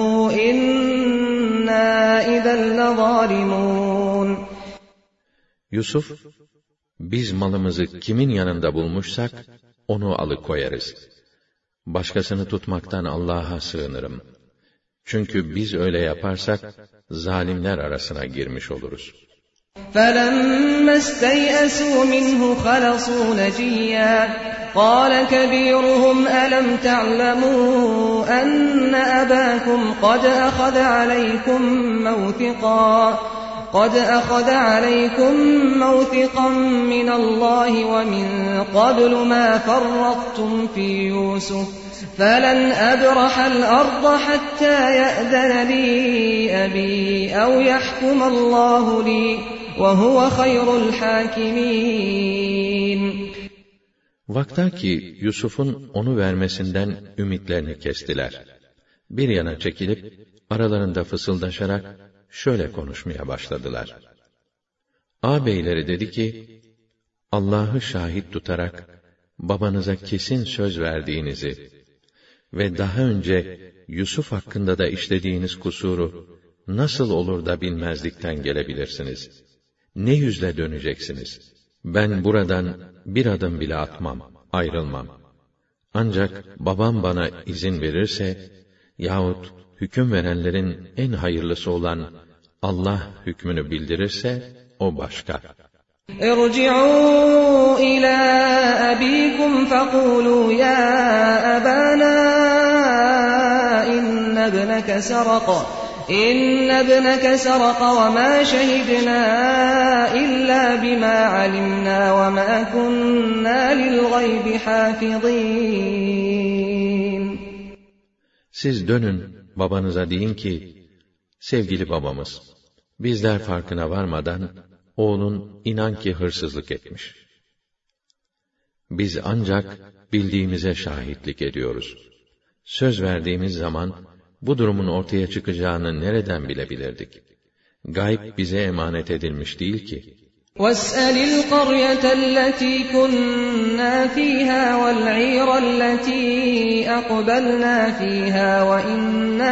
إِنَّا إِذًا لَظَالِمُونَ. Yusuf, biz malımızı kimin yanında bulmuşsak, onu alıkoyarız. Başkasını tutmaktan Allah'a sığınırım. Çünkü biz öyle yaparsak, zalimler arasına girmiş oluruz. فَلَمَّا اسْتَيْأَسُوا مِنْهُ خَلَصُوا نَجِيًّا قَالَ كَبِيرُهُمْ أَلَمْ تَعْلَمُوا أَنَّ أَبَاكُمْ قَدْ أَخَذَ عَلَيْكُمْ مَوْثِقًا مِنَ اللَّهِ وَمِنْ قَبْلُ مَا فَرَّطْتُمْ فِي يُوسُفَ فَلَنْ أَبْرَحَ الْأَرْضَ حَتَّى يَأْذَنَ لِي أَبِي أَوْ يَحْكُمَ اللّٰهُ لِي وَهُوَ خَيْرُ الْحَاكِمِينَ. Vaktaki Yusuf'un onu vermesinden ümitlerini kestiler. Bir yana çekilip aralarında fısıldaşarak şöyle konuşmaya başladılar. Ağabeyleri dedi ki, Allah'ı şahit tutarak babanıza kesin söz verdiğinizi ve daha önce Yusuf hakkında da işlediğiniz kusuru nasıl olur da bilmezlikten gelebilirsiniz? Ne yüzle döneceksiniz? Ben buradan bir adım bile atmam, ayrılmam. Ancak babam bana izin verirse yahut hüküm verenlerin en hayırlısı olan Allah hükmünü bildirirse o başka. اِرْجِعُوا إِلَى أَبِيكُمْ فَقُولُوا يَا أَبَانَا إِنَّ ابْنَكَ سَرَقَ وَمَا شَهِدْنَا إِلَّا بِمَا عَلِمْنَا وَمَا كُنَّا لِلْغَيْبِ حَافِظِينَ. Siz dönün, babanıza deyin ki, sevgili babamız, bizler farkına varmadan oğlun inan ki hırsızlık etmiş. Biz ancak bildiğimize şahitlik ediyoruz. Söz verdiğimiz zaman bu durumun ortaya çıkacağını nereden bilebilirdik? Gayb bize emanet edilmiş değil ki. وَاسْأَلِ الْقَرْيَةَ الَّتِي كُنَّا فِيهَا وَالْعِيرَ الَّتِي أَقْبَلْنَا فِيهَا وَإِنَّا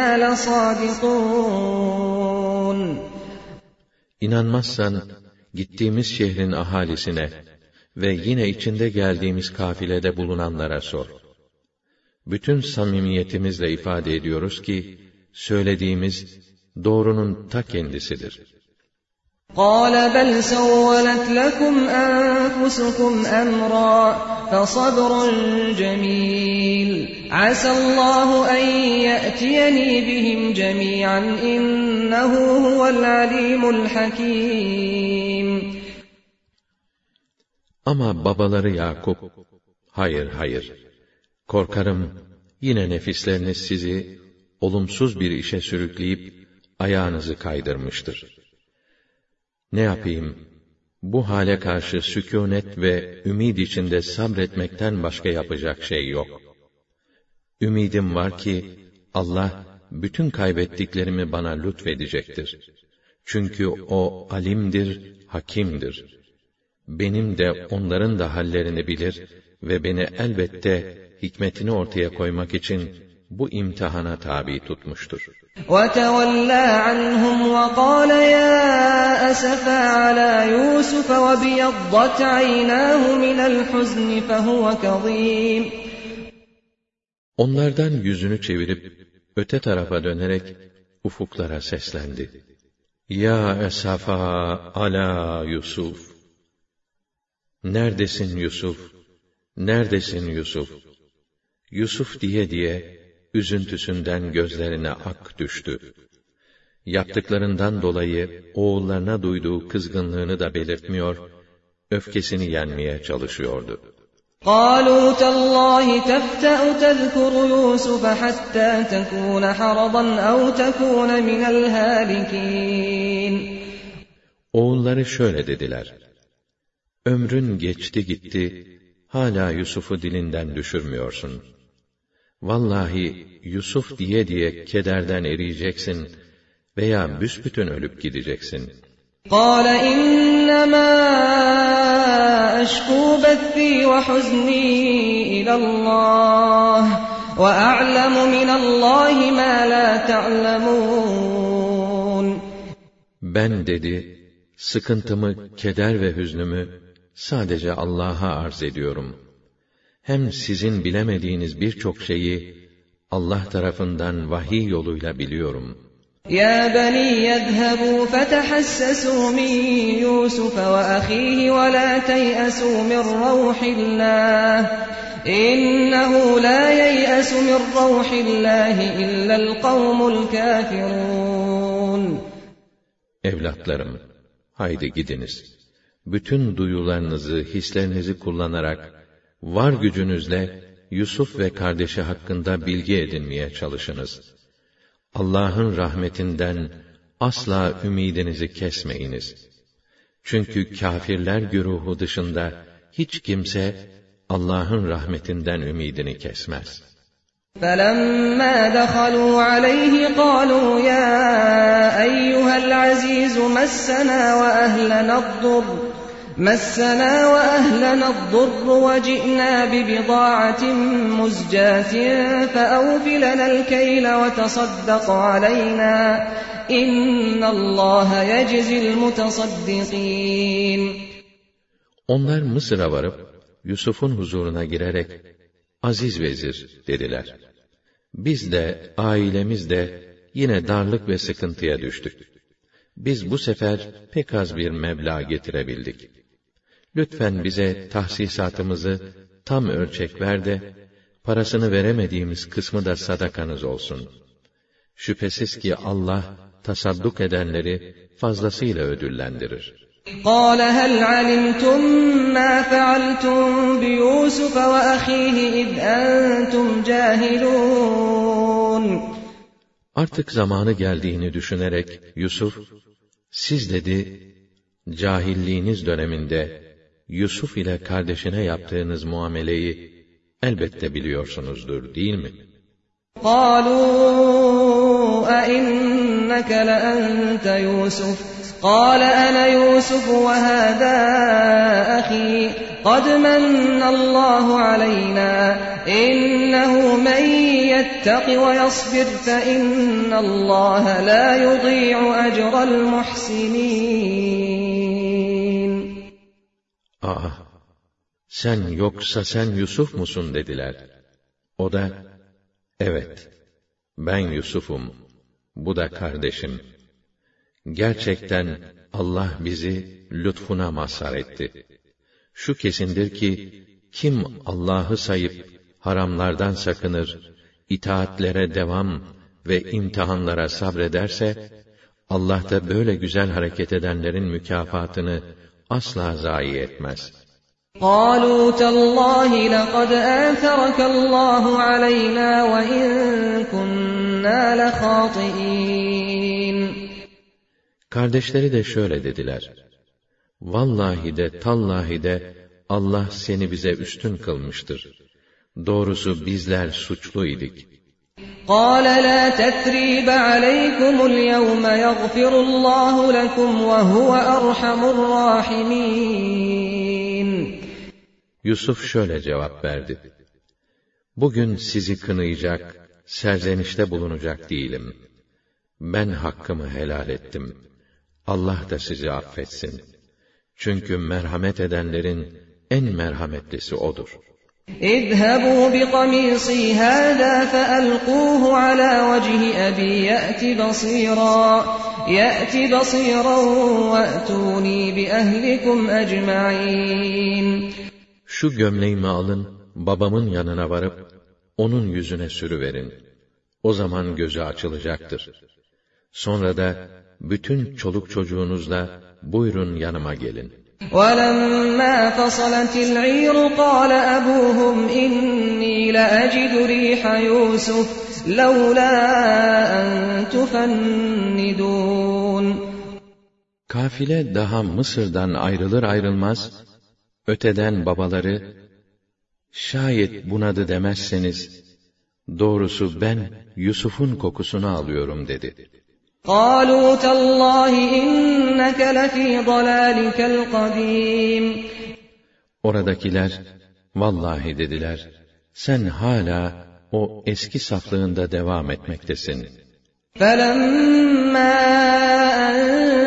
لَصَادِقُونَ İnanmazsan, gittiğimiz şehrin ahalisine ve yine içinde geldiğimiz kafilede bulunanlara sor. Bütün samimiyetimizle ifade ediyoruz ki, söylediğimiz doğrunun ta kendisidir. قَالَ بَلْ سَوَّلَتْ لَكُمْ أَنفُسُكُمْ أَمْرًا فَصَبْرٌ جَمِيلٌ عَسَى اللَّهُ أَن يَأْتِيَنِي بِهِمْ جَمِيعًا إِنَّهُ هُوَ الْعَلِيمُ الْحَكِيمُ Ama babaları Yakup, hayır, korkarım yine nefisleriniz sizi olumsuz bir işe sürükleyip ayağınızı kaydırmıştır. Ne yapayım? Bu hale karşı sükûnet ve ümid içinde sabretmekten başka yapacak şey yok. Ümidim var ki Allah bütün kaybettiklerimi bana lütfedecektir. Çünkü o alimdir, hakimdir. Benim de onların da hallerini bilir ve beni elbette hikmetini ortaya koymak için bu imtihana tabi tutmuştur. وَتَوَلَّى عَنْهُمْ وَقَالَ يَا أَسَفَا عَلَى يُوسُفَ وَابْيَضَّتْ عَيْنَاهُ مِنَ الْحُزْنِ فَهُوَ كَظِيمٌ Onlardan yüzünü çevirip öte tarafa dönerek ufuklara seslendi. Ya esafa ala Yusuf. Neredesin Yusuf? Neredesin Yusuf? Yusuf diye üzüntüsünden gözlerine ak düştü. Yaptıklarından dolayı oğullarına duyduğu kızgınlığını da belirtmiyor, öfkesini yenmeye çalışıyordu. قَالُوا تَاللَّهِ تَفْتَأُ تَذْكُرُ يُوسُفَ حَتَّى تَكُونَ حَرَضًا أَوْ تَكُونَ مِنَ الْهَالِكِينَ Oğulları şöyle dediler: Ömrün geçti gitti, hala Yusuf'u dilinden düşürmüyorsun. Vallahi Yusuf diye kederden eriyeceksin veya büsbütün ölüp gideceksin. قَالَ إِنَّمَا أَشْكُو بَثِّي وَحُزْنِي إِلَى اللَّهِ وَأَعْلَمُ مِنَ اللَّهِ مَا لَا تَعْلَمُونَ Ben dedi, sıkıntımı, keder ve hüznümü sadece Allah'a arz ediyorum. Hem sizin bilemediğiniz birçok şeyi Allah tarafından vahiy yoluyla biliyorum. يَا بَنِيَّ اذْهَبُوا فَتَحَسَّسُوا مِنْ يُوسُفَ وَأَخِيهِ وَلَا تَيْأَسُوا مِنْ رَوْحِ اللَّهِ إِنَّهُ لَا يَيْأَسُ مِنْ رَوْحِ اللَّهِ إِلَّا الْقَوْمُ الْكَافِرُونَ Evlatlarım, haydi gidiniz. Bütün duyularınızı, hislerinizi kullanarak, var gücünüzle Yusuf ve kardeşi hakkında bilgi edinmeye çalışınız. Allah'ın rahmetinden asla ümidinizi kesmeyiniz. Çünkü kâfirler güruhu dışında hiç kimse Allah'ın rahmetinden ümidini kesmez. فَلَمَّا دَخَلُوا عَلَيْهِ قَالُوا يَا أَيُّهَا الْعَزِيزُ مَسَّنَا وَأَهْلَنَا الضُّرُّ وَجِئْنَا بِبِضَاعَةٍ مُزْجَاةٍ فَأَوْفِ لَنَا الْكَيْلَ وَتَصَدَّقْ عَلَيْنَا إِنَّ اللَّهَ يَجْزِي الْمُتَصَدِّقِينَ Onlar Mısır'a varıp Yusuf'un huzuruna girerek aziz vezir dediler. Biz de ailemiz de yine darlık ve sıkıntıya düştük. Biz bu sefer pek az bir meblağ getirebildik. Lütfen bize tahsisatımızı tam ölçek ver de parasını veremediğimiz kısmı da sadakanız olsun. Şüphesiz ki Allah tasadduk edenleri fazlasıyla ödüllendirir. قَالَ هَلْ عَلِمْتُمْ مَا فَعَلْتُمْ بِيُوسُفَ وَأَخِيهِ إِذْ أَنْتُمْ جَاهِلُونَ Artık zamanı geldiğini düşünerek Yusuf, siz dedi, cahilliğiniz döneminde Yusuf ile kardeşine yaptığınız muameleyi elbette biliyorsunuzdur, değil mi? قَالُوا أَإِنَّكَ لَأَنْتَ يُوسُفُ قَالَ أَنَا يُوسُفُ وَهَذَا أَخِي قَدْ مَنَّ اللّٰهُ عَلَيْنَا إِنَّهُ مَنْ يَتَّقِ وَيَصْبِرْ فَإِنَّ اللّٰهَ لَا يُضِيعُ أَجْرَ الْمُحْسِنِينَ. Sen yoksa sen Yusuf musun dediler. O da, evet, ben Yusuf'um, bu da kardeşim. Gerçekten Allah bizi lütfuna mazhar etti. Şu kesindir ki, kim Allah'ı sayıp haramlardan sakınır, itaatlere devam ve imtihanlara sabrederse, Allah da böyle güzel hareket edenlerin mükafatını asla zayi etmez. قَالُوا تَاللّٰهِ لَقَدْ آثَرَكَ اللّٰهُ عَلَيْنَا وَإِن كُنَّا لَخَاطِئِينَ. Kardeşleri de şöyle dediler: Vallahi de tallahi de Allah seni bize üstün kılmıştır. Doğrusu bizler suçluydik. قَالَ لَا تَثْرِيبَ عَلَيْكُمُ الْيَوْمَ يَغْفِرُ اللّٰهُ لَكُمْ وَهُوَ أَرْحَمُ الرَّاحِمِينَ. Yusuf şöyle cevap verdi: Bugün sizi kınayacak, serzenişte bulunacak değilim. Ben hakkımı helal ettim. Allah da sizi affetsin. Çünkü merhamet edenlerin en merhametlisi O'dur. اذهبوا بقميصي هذا فألقوه على وجه أبي يأت بصيرا وأتوني بأهلكم أجمعين. Şu gömleğimi alın, babamın yanına varıp onun yüzüne sürüverin. O zaman gözü açılacaktır. Sonra da bütün çoluk çocuğunuzla buyurun yanıma gelin. وَلَمَّا فَصَلَتِ الْعِيرُ قَالَ أَبُوهُمْ إِنِّي لَأَجِدُ رِيحَ يُوسُفَ لَوْلَا أَن تُفَنِّدُونَ. Kafile daha Mısır'dan ayrılır ayrılmaz, öteden babaları, şayet bunadı demezseniz, doğrusu ben Yusuf'un kokusunu alıyorum dedi. قَالُوا تَاللّٰهِ إِنَّكَ لَفِي ضَلَالِكَ الْقَدِيمِ. Oradakiler, vallahi dediler, sen hala o eski saflığında devam etmektesin. فَلَمَّا أَنْ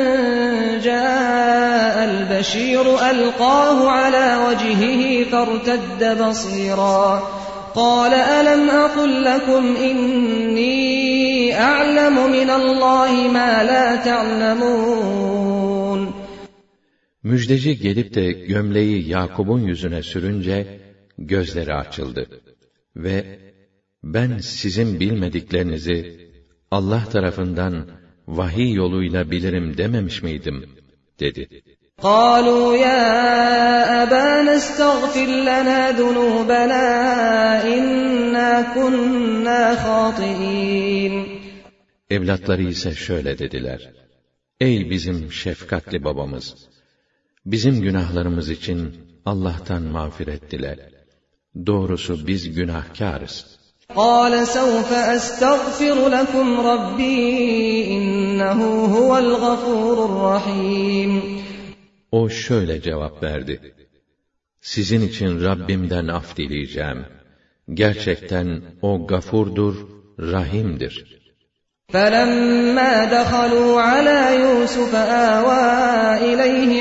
جَاءَ الْبَشِيرُ أَلْقَاهُ عَلَى وَجْهِهِ فَارْتَدَّ بَصِيرًا قَالَ أَلَمْ أَقُلْ لَكُمْ إِنِّي أَعْلَمُ مِنَ اللّٰهِ مَا لَا تَعْلَمُونَ. Müjdeci gelip de gömleği Yakub'un yüzüne sürünce gözleri açıldı ve ben sizin bilmediklerinizi Allah tarafından vahiy yoluyla bilirim dememiş miydim dedi. قَالُوا يَا أَبَانَا اسْتَغْفِرْ لَنَا ذُنُوبَنَا إِنَّا كُنَّا خَاطِئِينَ. Evlatları ise şöyle dediler: Ey bizim şefkatli babamız! Bizim günahlarımız için Allah'tan mağfiret dile. Doğrusu biz günahkârız. قَالَ سَوْفَ أَسْتَغْفِرُ لَكُمْ رَبِّي إِنَّهُ هُوَ الْغَفُورُ الرَّحِيمُ. O şöyle cevap verdi: Sizin için Rabbimden af dileyeceğim. Gerçekten O gafurdur, rahimdir. فَلَمَّا دَخَلُوا عَلَى يُوسُفَ آوَى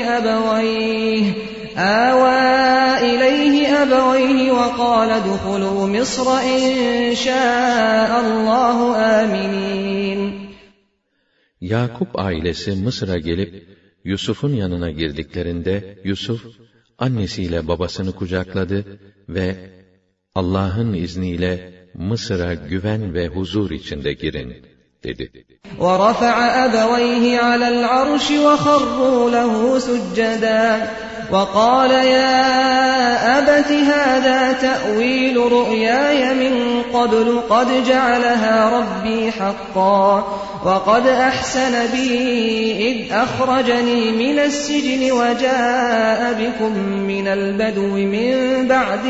إِلَيْهِ أَبَوَيْهِ وَقَالَ ادْخُلُوا مِصْرَ إِنْ شَاءَ اللّٰهُ آمِنِينَ. Yakup ailesi Mısır'a gelip Yusuf'un yanına girdiklerinde Yusuf annesiyle babasını kucakladı ve Allah'ın izniyle Mısır'a güven ve huzur içinde girin dedi. وَرَفَعَ أَبَوَيْهِ عَلَى الْعَرْشِ وَخَرُّوا لَهُ سُجَّدًا وَقَالَ يَا أَبَتِ هَذَا تَأْوِيلُ رُؤْيَايَ مِنْ قَبْلُ قَدْ جَعَلَهَا رَبِّي حَقًّا وَقَدْ أَحْسَنَ بِي إِذْ أَخْرَجَنِي مِنَ السِّجْنِ وَجَاءَ بِكُمْ مِنَ الْبَدْوِ مِنْ بَعْدِ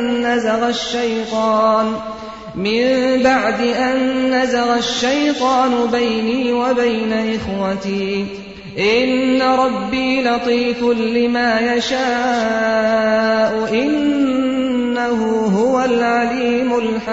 أَنْ نَزَغَ الشَّيْطَانُ بَيْنِي وَبَيْنَ إِخْوَتِي إِنَّ رَبِّي لَطِيفٌ لِمَا يَشَاءُ إِنَّهُ هُوَ الْعَلِيمُ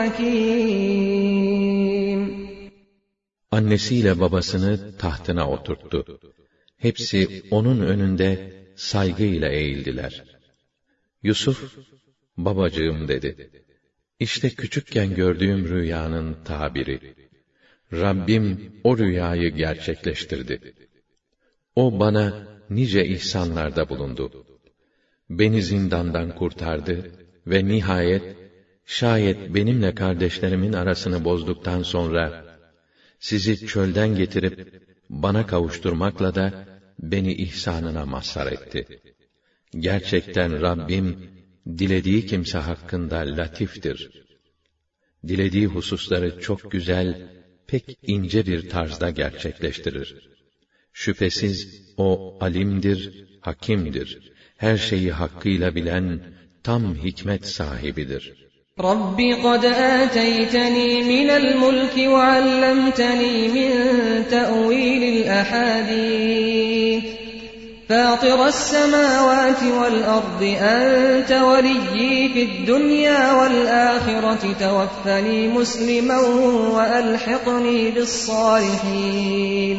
الْحَكِيمُ. Annesiyle babasını tahtına oturttu. Hepsi onun önünde saygıyla eğildiler. Yusuf, babacığım dedi. İşte küçükken gördüğüm rüyanın tabiri. Rabbim o rüyayı gerçekleştirdi. O bana nice ihsanlarda bulundu. Beni zindandan kurtardı ve nihayet, şayet benimle kardeşlerimin arasını bozduktan sonra, sizi çölden getirip bana kavuşturmakla da beni ihsanına mazhar etti. Gerçekten Rabbim, dilediği kimse hakkında latiftir. Dilediği hususları çok güzel, pek ince bir tarzda gerçekleştirir. Şüphesiz o alimdir, hakimdir. Her şeyi hakkıyla bilen, tam hikmet sahibidir. Rabbi qad âteyteni minel mulki ve allemteni min te'vilil ahadîth. فاطر السماوات والأرض أنت وليي في الدنيا والآخرة توفني مسلما وألحقني بالصالحين.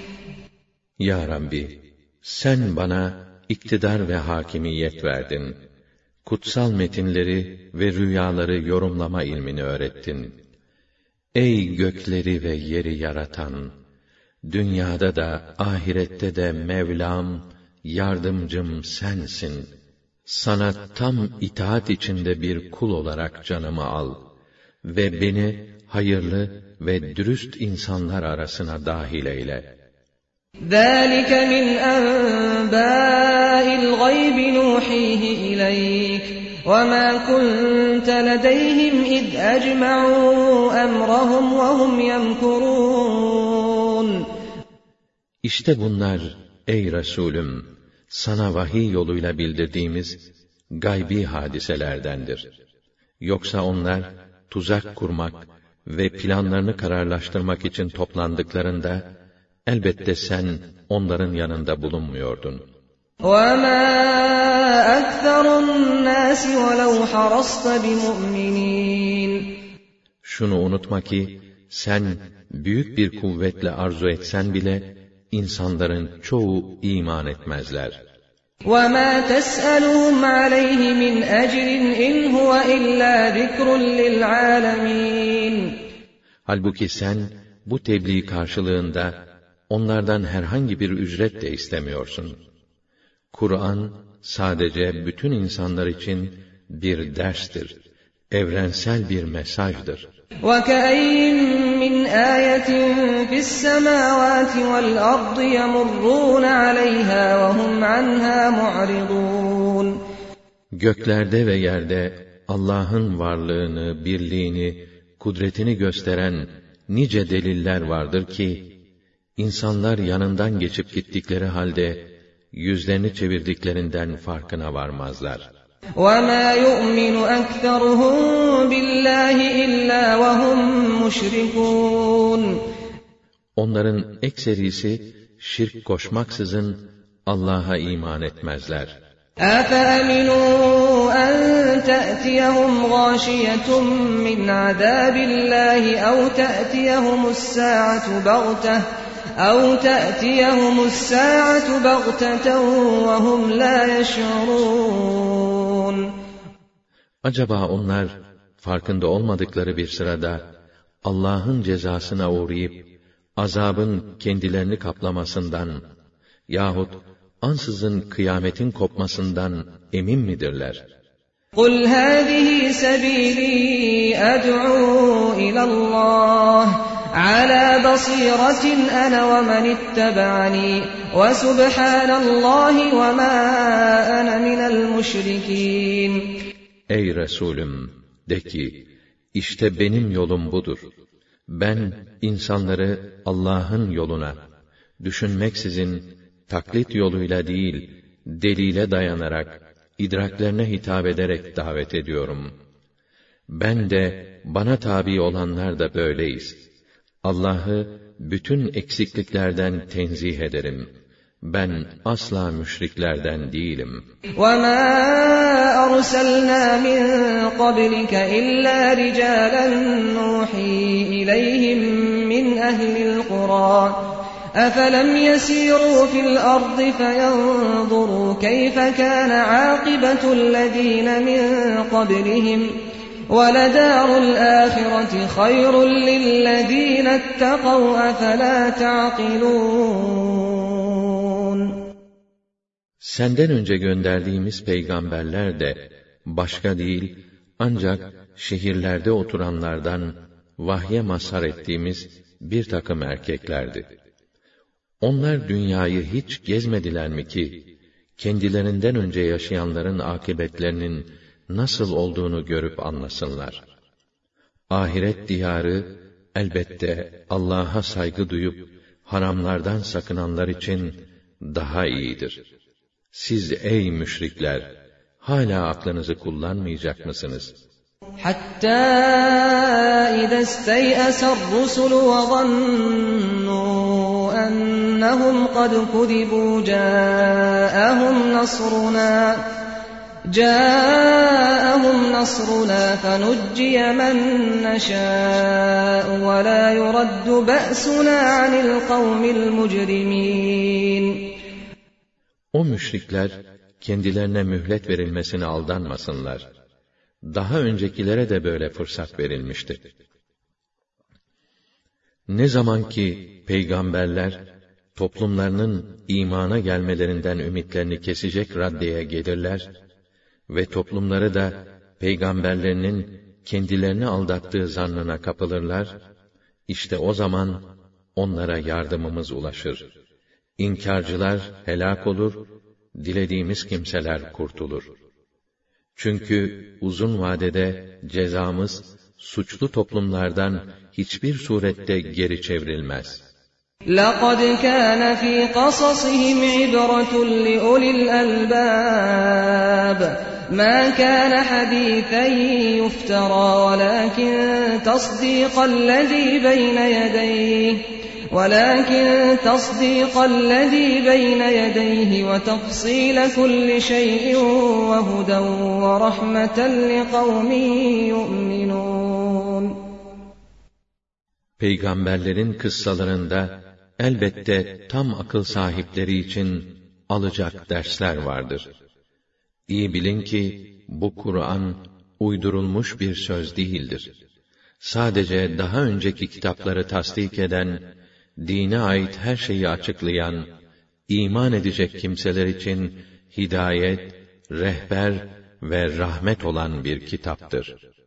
Ya Rabbi, sen bana iktidar ve hakimiyet verdin. Kutsal metinleri ve rüyaları yorumlama ilmini öğrettin. Ey gökleri ve yeri yaratan, dünyada da ahirette de Mevlam, yardımcım sensin. Sana tam itaat içinde bir kul olarak canımı al ve beni hayırlı ve dürüst insanlar arasına dahil eyle. ذَٰلِكَ مِنْ أَنْبَاءِ الْغَيْبِ نُوحِيهِ إِلَيْكَ وَمَا كُنْتَ لَدَيْهِمْ إِذْ أَجْمَعُوا أَمْرَهُمْ وَهُمْ يَمْكُرُونَ. İşte bunlar ey Resulüm, sana vahiy yoluyla bildirdiğimiz gaybi hadiselerdendir. Yoksa onlar tuzak kurmak ve planlarını kararlaştırmak için toplandıklarında, elbette sen onların yanında bulunmuyordun. وَمَا أَكْثَرُ النَّاسِ وَلَوْ حَرَصْتَ بِمُؤْمِنِينَ. Şunu unutma ki, sen büyük bir kuvvetle arzu etsen bile, insanların çoğu iman etmezler. وَمَا تَسْأَلُهُمْ عَلَيْهِ مِنْ أَجْرٍ إِنْ هُوَ إِلَّا ذِكْرٌ لِلْعَالَمِينَ. Halbuki sen, bu tebliğ karşılığında, onlardan herhangi bir ücret de istemiyorsun. Kur'an, sadece bütün insanlar için bir derstir, evrensel bir mesajdır. وَكَأَيِّن مِّنْ آيَةٍ فِي السَّمَاوَاتِ وَالْأَرْضِ يَمُرُّونَ عَلَيْهَا وَهُمْ عَنْهَا مُعْرِضُونَ. Göklerde ve yerde Allah'ın varlığını, birliğini, kudretini gösteren nice deliller vardır ki, insanlar yanından geçip gittikleri halde, yüzlerini çevirdiklerinden farkına varmazlar. وَمَا يُؤْمِنُ أَكْثَرُهُم بِاللّٰهِ إِلَّا وَهُمْ مُشْرِكُونَ. Onların ekserisi, şirk koşmaksızın Allah'a iman etmezler. أَفَأَمِنُوا أَن تَأْتِيَهُمْ غَاشِيَةٌ مِّنْ عَذَابِ اللّٰهِ أَوْ تَأْتِيَهُمُ السَّاعَةُ بَغْتَةً وَهُمْ لَا يَشْعُرُونَ. Acaba onlar, farkında olmadıkları bir sırada, Allah'ın cezasına uğrayıp, azabın kendilerini kaplamasından, yahut ansızın kıyametin kopmasından emin midirler? قُلْ هَٰذِهِ سَب۪يلِي أَدْعُو إِلَى اللّٰهِ على بصيرة أنا ومن اتبعني وسبحان الله وما أنا من المشركين. Ey Resulüm, de ki, işte benim yolum budur. Ben insanları Allah'ın yoluna, düşünmeksizin, taklit yoluyla değil, delile dayanarak, idraklerine hitap ederek davet ediyorum. Ben de, bana tabi olanlar da böyleyiz. Allah'ı bütün eksikliklerden tenzih ederim. Ben asla müşriklerden değilim. وَمَا أَرْسَلْنَا مِنْ قَبْلِكَ إِلَّا رِجَالًا نُوحِي إِلَيْهِمْ مِنْ أَهْلِ الْقُرَى أَفَلَمْ يَسِيرُوا فِي الْأَرْضِ فَيَنْظُرُوا كَيْفَ كَانَ عَاقِبَةُ الَّذِينَ مِنْ قَبْلِهِمْ وَلَدَارُ الْآخِرَةِ خَيْرٌ لِلَّذِينَ اتَّقَوْا أَفَلَا تَعْقِلُونَ. Senden önce gönderdiğimiz peygamberler de başka değil, ancak şehirlerde oturanlardan vahye mazhar ettiğimiz bir takım erkeklerdi. Onlar dünyayı hiç gezmediler mi ki, kendilerinden önce yaşayanların akıbetlerinin nasıl olduğunu görüp anlasınlar. Ahiret diyarı, elbette Allah'a saygı duyup, haramlardan sakınanlar için daha iyidir. Siz ey müşrikler, hala aklınızı kullanmayacak mısınız? Hatta idâ istey'asar rusul ve zannû ennehum kad kudibû جاءهم نصرنا فنجي من نشاء ولا يرد بأسنا عن القوم المجرمين. O müşrikler kendilerine mühlet verilmesine aldanmasınlar. Daha öncekilere de böyle fırsat verilmişti. Ne zaman ki peygamberler toplumlarının imana gelmelerinden ümitlerini kesecek raddeye gelirler ve toplumları da peygamberlerinin kendilerini aldattığı zannına kapılırlar, işte o zaman onlara yardımımız ulaşır. İnkarcılar helak olur, dilediğimiz kimseler kurtulur. Çünkü uzun vadede cezamız suçlu toplumlardan hiçbir surette geri çevrilmez. لَقَدْ كَانَ فِي قَصَصِهِمْ عِبْرَةٌ لِأُولِي الْأَلْبَابِ مَا كَانَ حَدِيثًا يُفْتَرَى وَلَكِنْ تَصْدِيقَ الَّذِي بَيْنَ يَدَيْهِ وَتَفْصِيلَ كُلِّ شَيْءٍ وَهُدًى وَرَحْمَةً لِقَوْمٍ يُؤْمِنُونَ. Peygamberlerin kıssalarında elbette tam akıl sahipleri için alacak dersler vardır. İyi bilin ki bu Kur'an uydurulmuş bir söz değildir. Sadece daha önceki kitapları tasdik eden, dine ait her şeyi açıklayan, iman edecek kimseler için hidayet, rehber ve rahmet olan bir kitaptır.